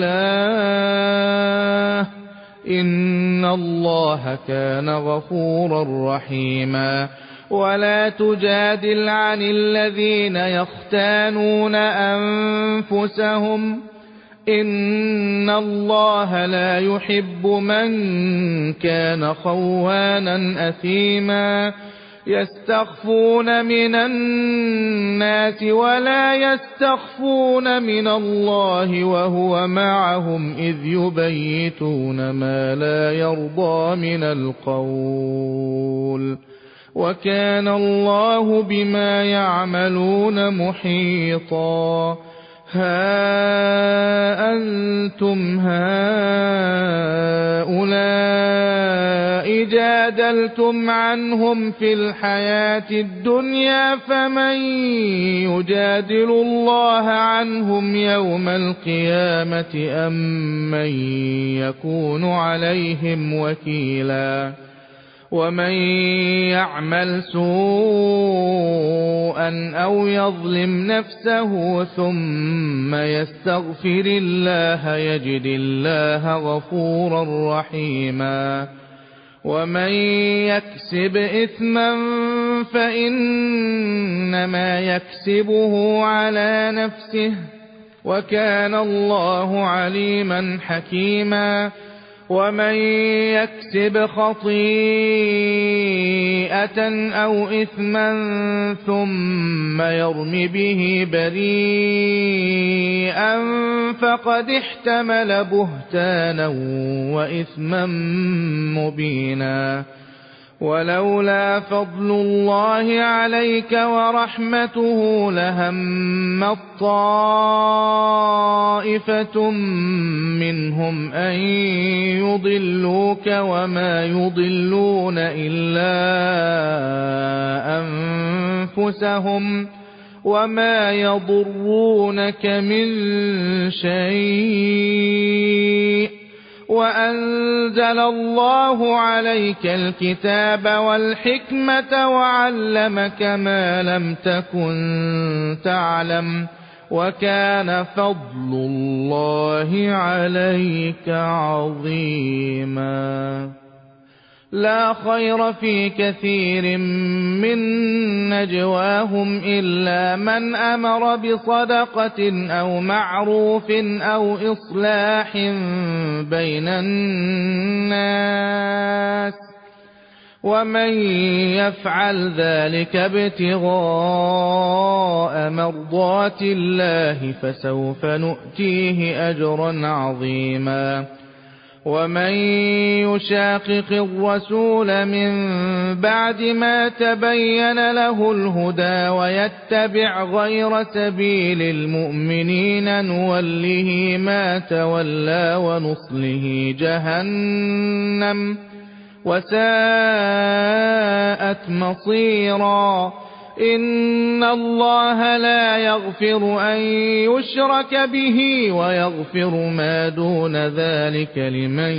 Speaker 1: الله إن الله كان غفورا رحيما ولا تجادل عن الذين يختانون أنفسهم إن الله لا يحب من كان خوانا أثيما يستخفون من الناس ولا يستخفون من الله وهو معهم إذ يبيتون ما لا يرضى من القول وكان الله بما يعملون محيطا ها أنتم هؤلاء جادلتم عنهم في الحياة الدنيا فمن يجادل الله عنهم يوم القيامة أم من يكون عليهم وكيلا ومن يعمل سوءا أو يظلم نفسه ثم يستغفر الله يجد الله غفورا رحيما ومن يكسب إثما فإنما يكسبه على نفسه وكان الله عليما حكيما ومن يكسب خطيئة أو إثما ثم يرم به بريئا فقد احتمل بهتانا وإثما مبينا ولولا فضل الله عليك ورحمته لهم طائفة منهم أن يضلوك وما يضلون إلا أنفسهم وما يضرونك من شيء وأنزل الله عليك الكتاب والحكمة وعلمك ما لم تكن تعلم وكان فضل الله عليك عظيما لا خير في كثير من نجواهم إلا من أمر بصدقة أو معروف أو إصلاح بين الناس ومن يفعل ذلك ابتغاء مرضات الله فسوف نؤتيه أجرا عظيما ومن يشاقق الرسول من بعد ما تبين له الهدى ويتبع غير سبيل المؤمنين نوله ما تولى ونصله جهنم وساءت مصيرا إن الله لا يغفر أن يشرك به ويغفر ما دون ذلك لمن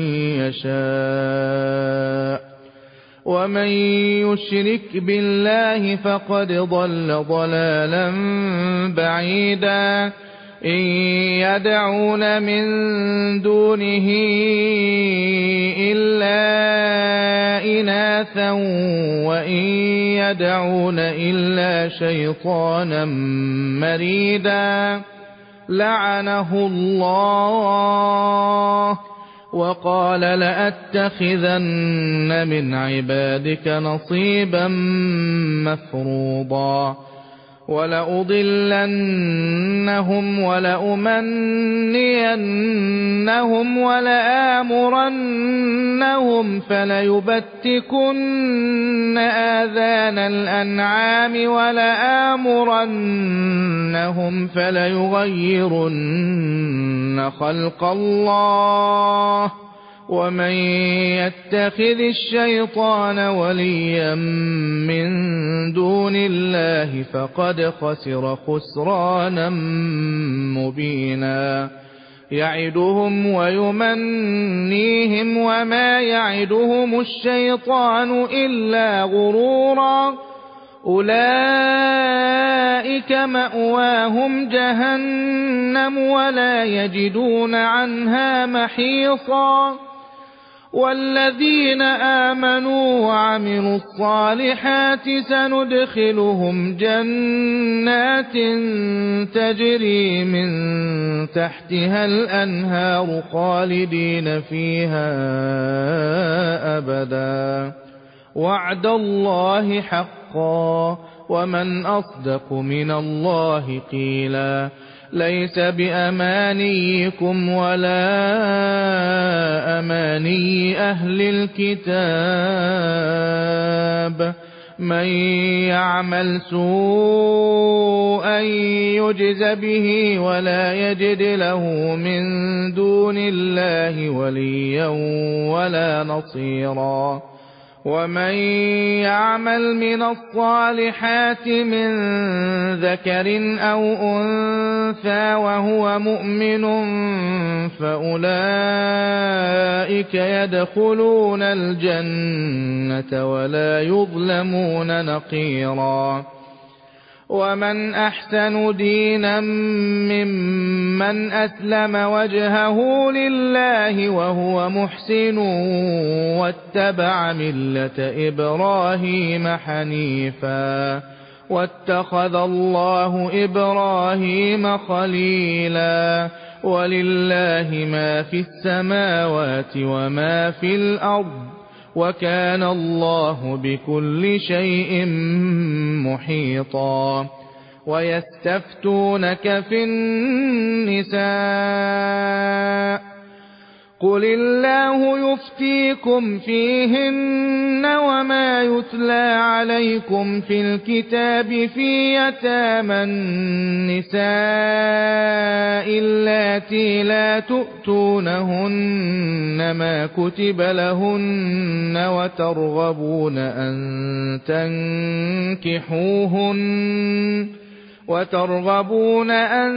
Speaker 1: يشاء ومن يشرك بالله فقد ضل ضلالا بعيدا إن يدعون من دونه إلا إناثا وإن يدعون إلا شيطانا مريدا لعنه الله وقال لأتخذن من عبادك نصيبا مفروضا ولأضلنهم ولأمنينهم ولآمرنهم فليبتكن آذان الأنعام ولآمرنهم فليغيرن خلق الله ومن يتخذ الشيطان وليا من دون الله فقد خسر خسرانا مبينا يعدهم ويمنيهم وما يعدهم الشيطان إلا غرورا أولئك مأواهم جهنم ولا يجدون عنها محيصا والذين آمنوا وعملوا الصالحات سندخلهم جنات تجري من تحتها الأنهار خالدين فيها أبدا وعد الله حقا ومن أصدق من الله قيلا ليس بأمانيكم ولا أماني أهل الكتاب من يعمل سوءا يجز به ولا يجد له من دون الله وليا ولا نصيرا ومن يعمل من الصالحات من ذكر أو أنثى وهو مؤمن فأولئك يدخلون الجنة ولا يظلمون نقيرا ومن أحسن دينا ممن أسلم وجهه لله وهو محسن واتبع ملة إبراهيم حنيفا واتخذ الله إبراهيم خليلا ولله ما في السماوات وما في الأرض وكان الله بكل شيء محيطا ويستفتونك في النساء قل الله يفتيكم فيهن وما يتلى عليكم في الكتاب في يتامى النساء اللاتي لا تؤتونهن ما كتب لهن وترغبون أن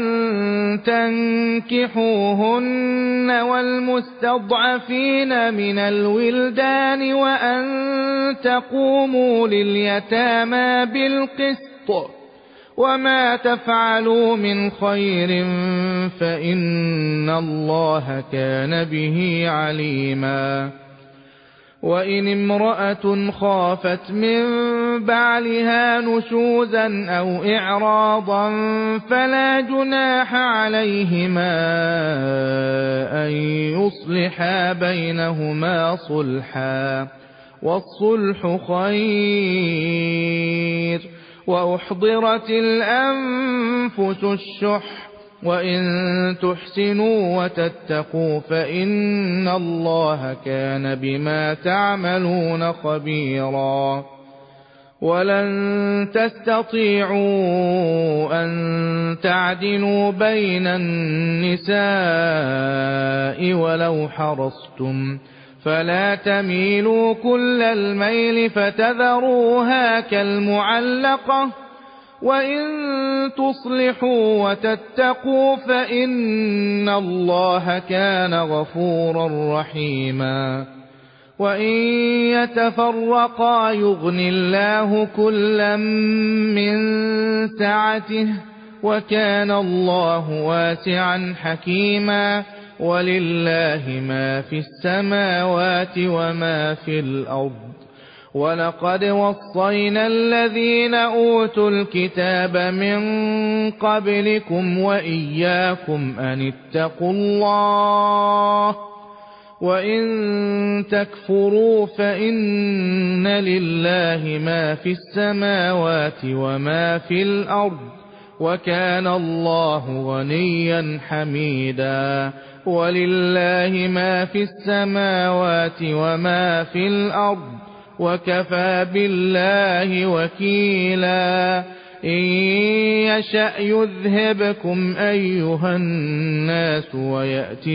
Speaker 1: تنكحوهن والمستضعفين من الولدان وأن تقوموا لليتامى بالقسط وما تفعلوا من خير فإن الله كان به عليما وإن امرأة خافت من بعلها نشوزا أو إعراضا فلا جناح عليهما أن يصلحا بينهما صلحا والصلح خير وأحضرت الأنفس الشح وإن تحسنوا وتتقوا فإن الله كان بما تعملون خبيرا ولن تستطيعوا أن تعدلوا بين النساء ولو حرصتم فلا تميلوا كل الميل فتذروها كالمعلقة وإن تصلحوا وتتقوا فإن الله كان غفورا رحيما وإن يتفرقا يغن الله كلا من سعته وكان الله واسعا حكيما ولله ما في السماوات وما في الأرض ولقد وصينا الذين أوتوا الكتاب من قبلكم وإياكم أن اتقوا الله وإن تكفروا فإن لله ما في السماوات وما في الأرض وكان الله غنيا حميدا ولله ما في السماوات وما في الأرض وكفى بالله وكيلا إن يشأ يذهبكم أيها الناس ويأت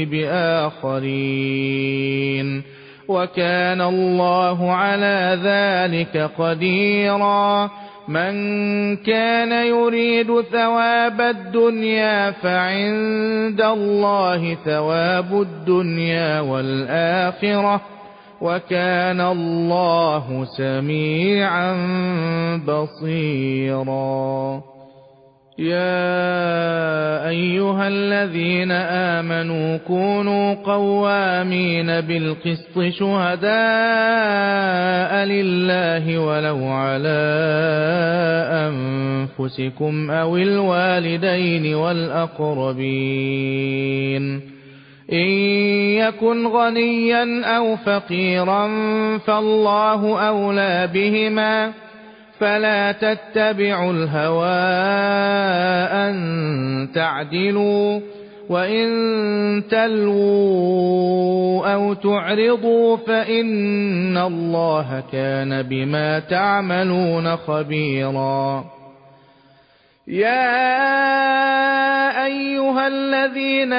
Speaker 1: بآخرين وكان الله على ذلك قديرا من كان يريد ثواب الدنيا فعند الله ثواب الدنيا والآخرة وكان الله سميعا بصيرا يا أيها الذين آمنوا كونوا قوامين بالقسط شهداء لله ولو على أنفسكم أو الوالدين والأقربين إن يكن غنيا أو فقيرا فالله أولى بهما فلا تتبعوا الهوى أن تعدلوا وإن تلووا أو تعرضوا فإن الله كان بما تعملون خبيرا يا أيها الذين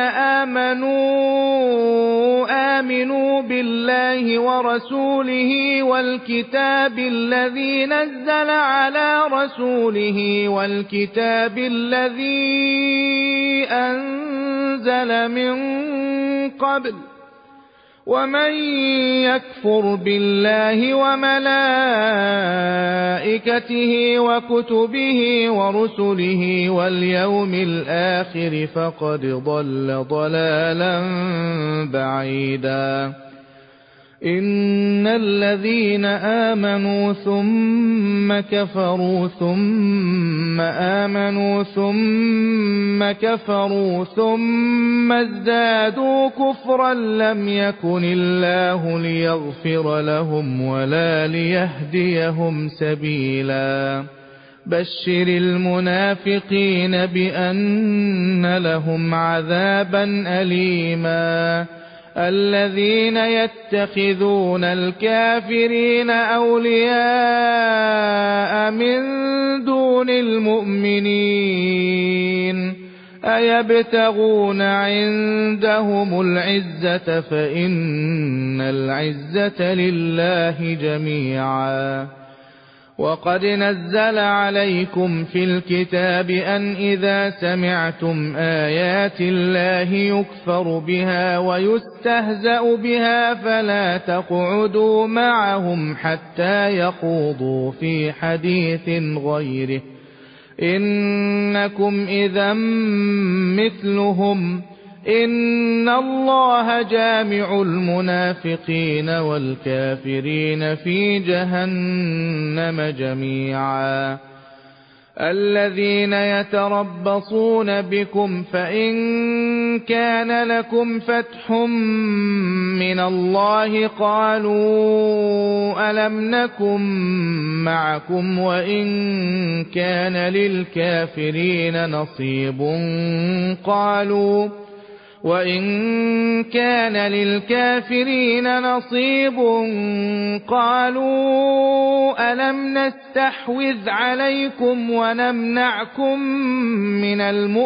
Speaker 1: آمنوا بالله ورسوله والكتاب الذي نزل على رسوله والكتاب الذي أنزل من قبل ومن يكفر بالله وملائكته وكتبه ورسله واليوم الآخر فقد ضل ضلالا بعيدا إن الذين آمنوا ثم كفروا ثم آمنوا ثم كفروا ثم ازدادوا كفرا لم يكن الله ليغفر لهم ولا ليهديهم سبيلا بشر المنافقين بأن لهم عذابا أليما الذين يتخذون الكافرين أولياء من دون المؤمنين أيبتغون عندهم العزة فإن العزة لله جميعا وقد نزل عليكم في الكتاب أن إذا سمعتم آيات الله يكفر بها ويستهزأ بها فلا تقعدوا معهم حتى يخوضوا في حديث غيره إنكم إذا مثلهم إن الله جامع المنافقين والكافرين في جهنم جميعا الذين يتربصون بكم فإن كان لكم فتح من الله قالوا ألم نكن معكم وإن كان للكافرين نصيب قالوا ألم نستحوذ عليكم ونمنعكم من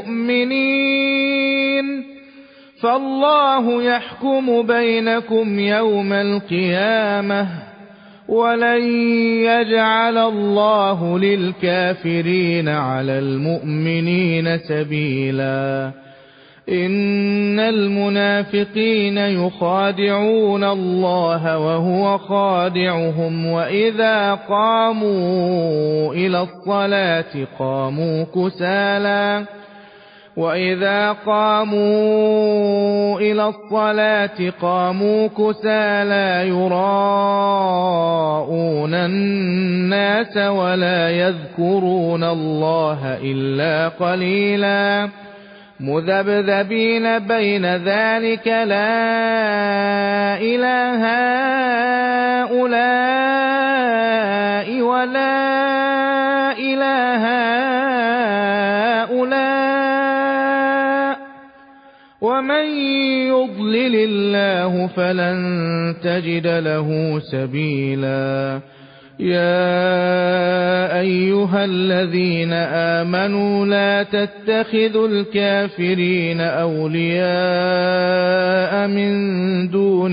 Speaker 1: المؤمنين فالله يحكم بينكم يوم القيامة ولن يجعل الله للكافرين على المؤمنين سبيلا إن المنافقين يخادعون الله وهو خادعهم وإذا قاموا إلى الصلاة قاموا كسالى يراءون الناس ولا يذكرون الله إلا قليلا مذبذبين بين ذلك لا إله هؤلاء ولا إله هؤلاء ومن يضلل الله فلن تجد له سبيلا يا أيها الذين آمنوا لا تتخذوا الكافرين أولياء من دون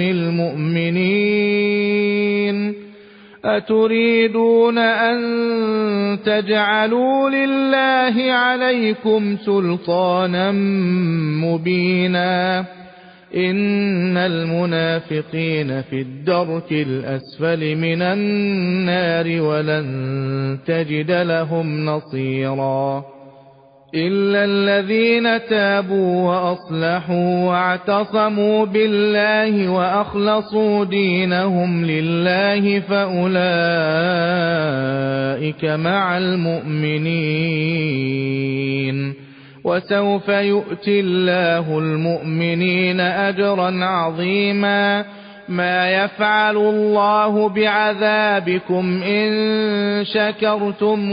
Speaker 1: المؤمنين أتريدون أن تجعلوا لله عليكم سلطانا مبينا إن المنافقين في الدرك الأسفل من النار ولن تجد لهم نصيرا إلا الذين تابوا وأصلحوا واعتصموا بالله وأخلصوا دينهم لله فأولئك مع المؤمنين وسوف يؤتي الله المؤمنين أجرا عظيما. ما يفعل الله بعذابكم إن شكرتم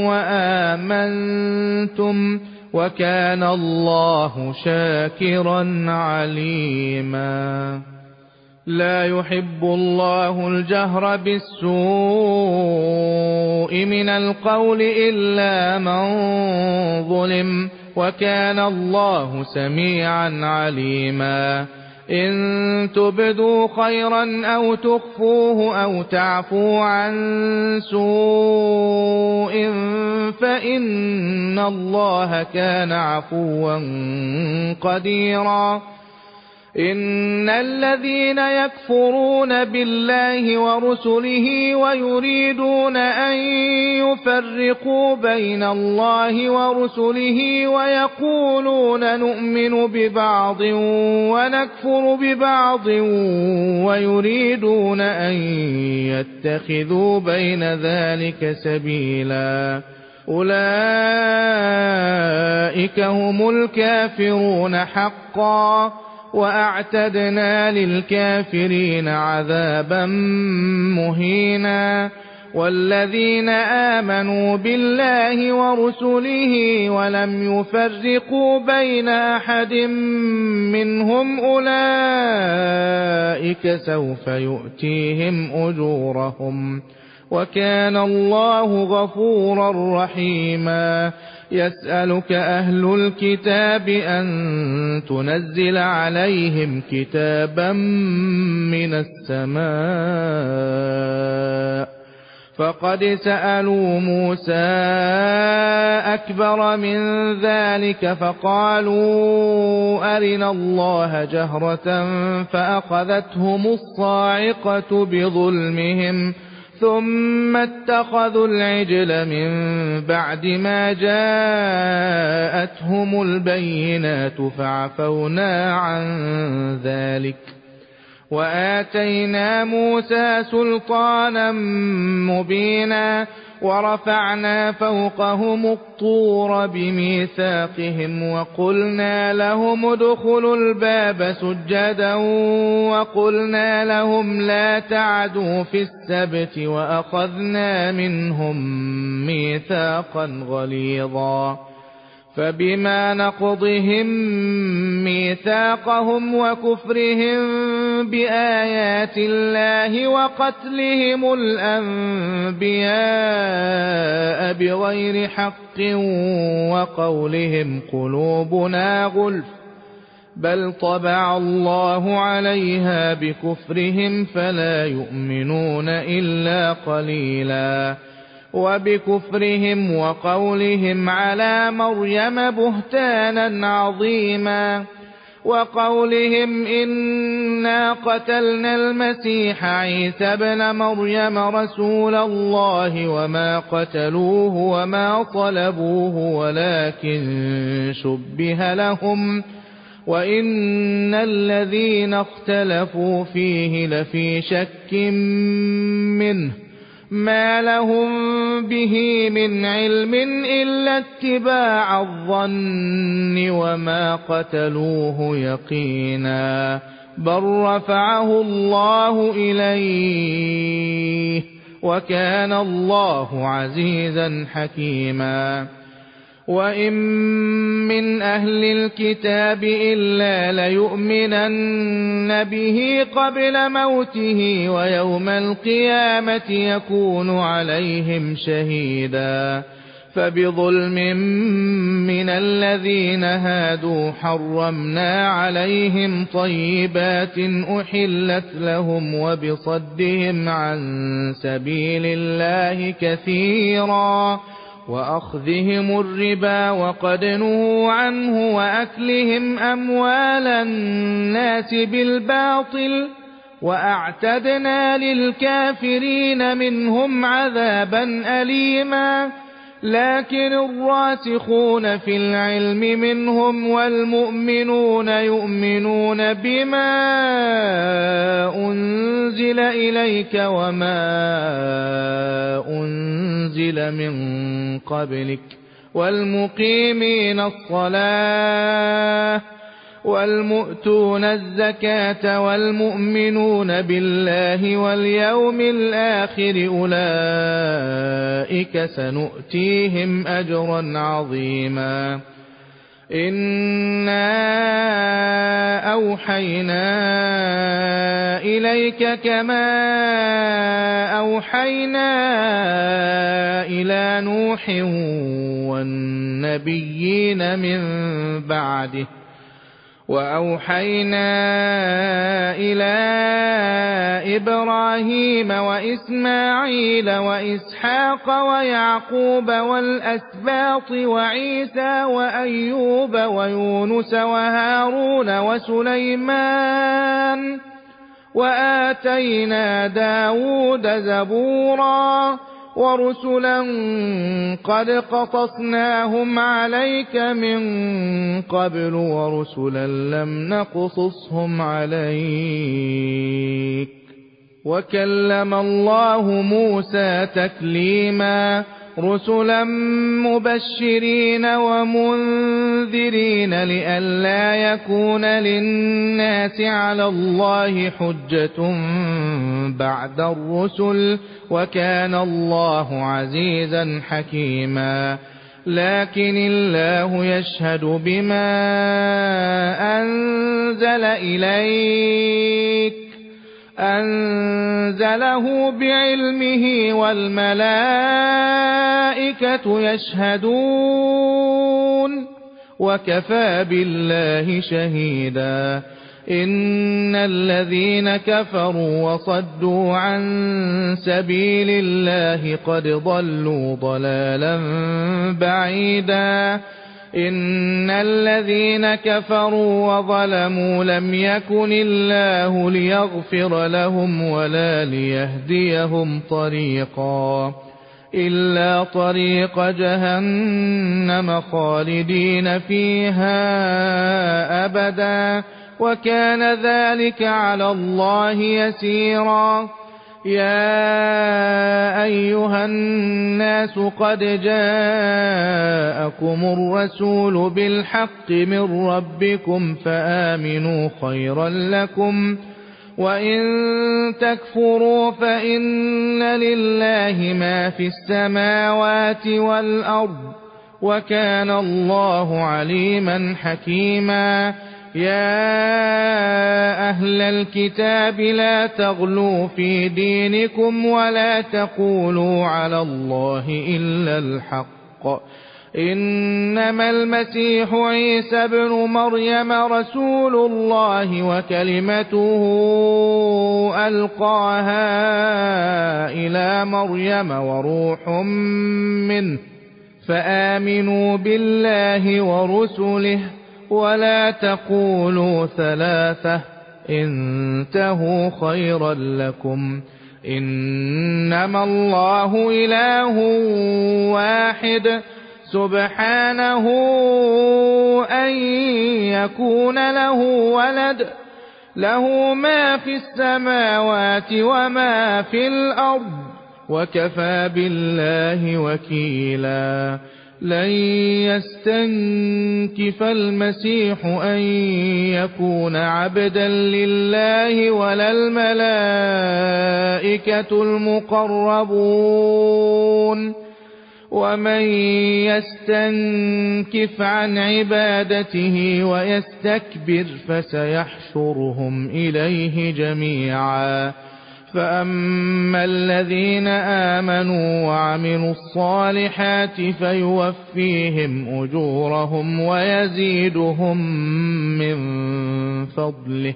Speaker 1: وآمنتم وكان الله شاكرا عليما. لا يحب الله الجهر بالسوء من القول إلا من ظلم وكان الله سميعا عليما. إن تبدوا خيرا أو تخفوه أو تعفو عن سوء فإن الله كان عفوا قديرا. إن الذين يكفرون بالله ورسله ويريدون أن يفرقوا بين الله ورسله ويقولون نؤمن ببعض ونكفر ببعض ويريدون أن يتخذوا بين ذلك سبيلا أولئك هم الكافرون حقا وأعتدنا للكافرين عذابا مهينا. والذين آمنوا بالله ورسله ولم يفرقوا بين أحد منهم أولئك سوف يؤتيهم أجورهم وكان الله غفورا رحيما. يسألك أهل الكتاب أن تنزل عليهم كتابا من السماء فقد سألوا موسى أكبر من ذلك فقالوا أرنا الله جهرة فأخذتهم الصاعقة بظلمهم ثم اتخذوا العجل من بعد ما جاءتهم البينات فعفونا عن ذلك وآتينا موسى سلطانا مبينا. ورفعنا فوقهم الطور بميثاقهم وقلنا لهم ادخلوا الباب سجدا وقلنا لهم لا تعدوا في السبت وأخذنا منهم ميثاقا غليظا. فبما نقضهم ميثاقهم وكفرهم بآيات الله وقتلهم الأنبياء بغير حق وقولهم قلوبنا غلف بل طبع الله عليها بكفرهم فلا يؤمنون إلا قليلا. وبكفرهم وقولهم على مريم بهتانا عظيما وقولهم إنا قتلنا المسيح عيسى ابن مريم رسول الله وما قتلوه وما طلبوه ولكن شبه لهم وإن الذين اختلفوا فيه لفي شك منه ما لهم به من علم إلا اتباع الظن وما قتلوه يقينا بل رفعه الله إليه وكان الله عزيزا حكيما. وإن من أهل الكتاب إلا ليؤمنن به قبل موته ويوم القيامة يكون عليهم شهيدا. فبظلم من الذين هادوا حرمنا عليهم طيبات أحلت لهم وبصدهم عن سبيل الله كثيرا وأخذهم الربا وقد نهوا عنه وأكلهم أموال الناس بالباطل وأعتدنا للكافرين منهم عذابا أليما. لكن الراسخون في العلم منهم والمؤمنون يؤمنون بما أنزل إليك وما أنزل من قبلك والمقيمين الصلاة والمؤتون الزكاة والمؤمنون بالله واليوم الآخر أولئك سنؤتيهم أجرا عظيما إنا أوحينا إليك كما أوحينا إلى نوح والنبيين من بعده وأوحينا إلى إبراهيم وإسماعيل وإسحاق ويعقوب والأسباط وعيسى وأيوب ويونس وهارون وسليمان وآتينا داود زبورا ورسلا قد قصصناهم عليك من قبل ورسلا لم نقصصهم عليك وكلم الله موسى تكليما رسلا مبشرين ومنذرين لئلا يكون للناس على الله حجة بعد الرسل وكان الله عزيزا حكيما لكن الله يشهد بما أنزل إليك أنزله بعلمه والملائكة يشهدون وكفى بالله شهيدا إن الذين كفروا وصدوا عن سبيل الله قد ضلوا ضلالا بعيدا إن الذين كفروا وظلموا لم يكن الله ليغفر لهم ولا ليهديهم طريقا إلا طريق جهنم خالدين فيها أبدا وكان ذلك على الله يسيرا يا أيها الناس قد جاءكم الرسول بالحق من ربكم فآمنوا خيرا لكم وإن تكفروا فإن لله ما في السماوات والأرض وكان الله عليما حكيما يا أهل الكتاب لا تغلوا في دينكم ولا تقولوا على الله إلا الحق إنما المسيح عيسى ابن مريم رسول الله وكلمته ألقاها إلى مريم وروح منه فآمنوا بالله ورسله ولا تقولوا ثلاثة انتهوا خيرا لكم إنما الله إله واحد سبحانه أن يكون له ولد له ما في السماوات وما في الأرض وكفى بالله وكيلا لن يستنكف المسيح أن يكون عبدا لله ولا الملائكة المقربون ومن يستنكف عن عبادته ويستكبر فسيحشرهم إليه جميعا فأما الذين آمنوا وعملوا الصالحات فيوفيهم أجورهم ويزيدهم من فضله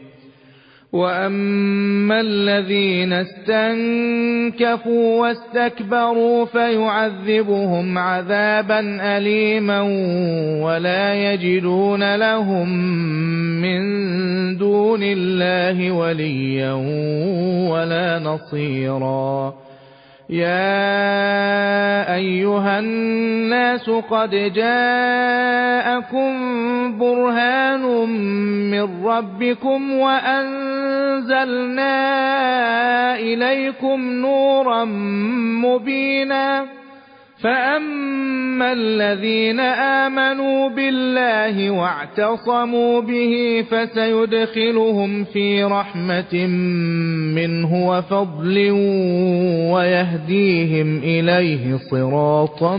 Speaker 1: وأما الذين استنكفوا واستكبروا فيعذبهم عذابا أليما ولا يجدون لهم من دون الله وليا ولا نصيرا يا أيها الناس قد جاءكم برهان من ربكم وأنزلنا إليكم نورا مبينا فأما الذين آمنوا بالله واعتصموا به فسيدخلهم في رحمة منه وفضل ويهديهم إليه صراطا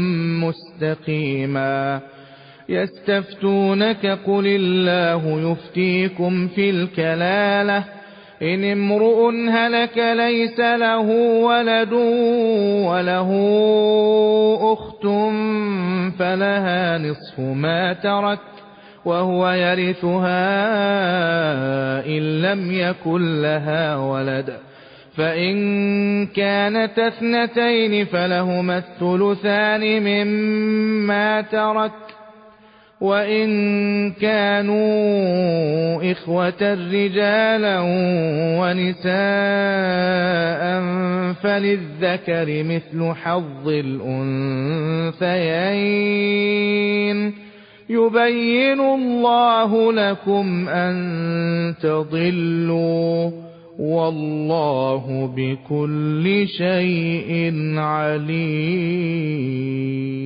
Speaker 1: مستقيما. يستفتونك قل الله يفتيكم في الكلالة إن امرؤ هلك ليس له ولد وله أخت فلها نصف ما ترك وهو يرثها إن لم يكن لها ولد، فإن كانت اثنتين فلهما الثلثان مما ترك، وإن كانوا إخوة رجالا ونساء فللذكر مثل حظ الأنثيين. يبين الله لكم أن تضلوا والله بكل شيء عليم.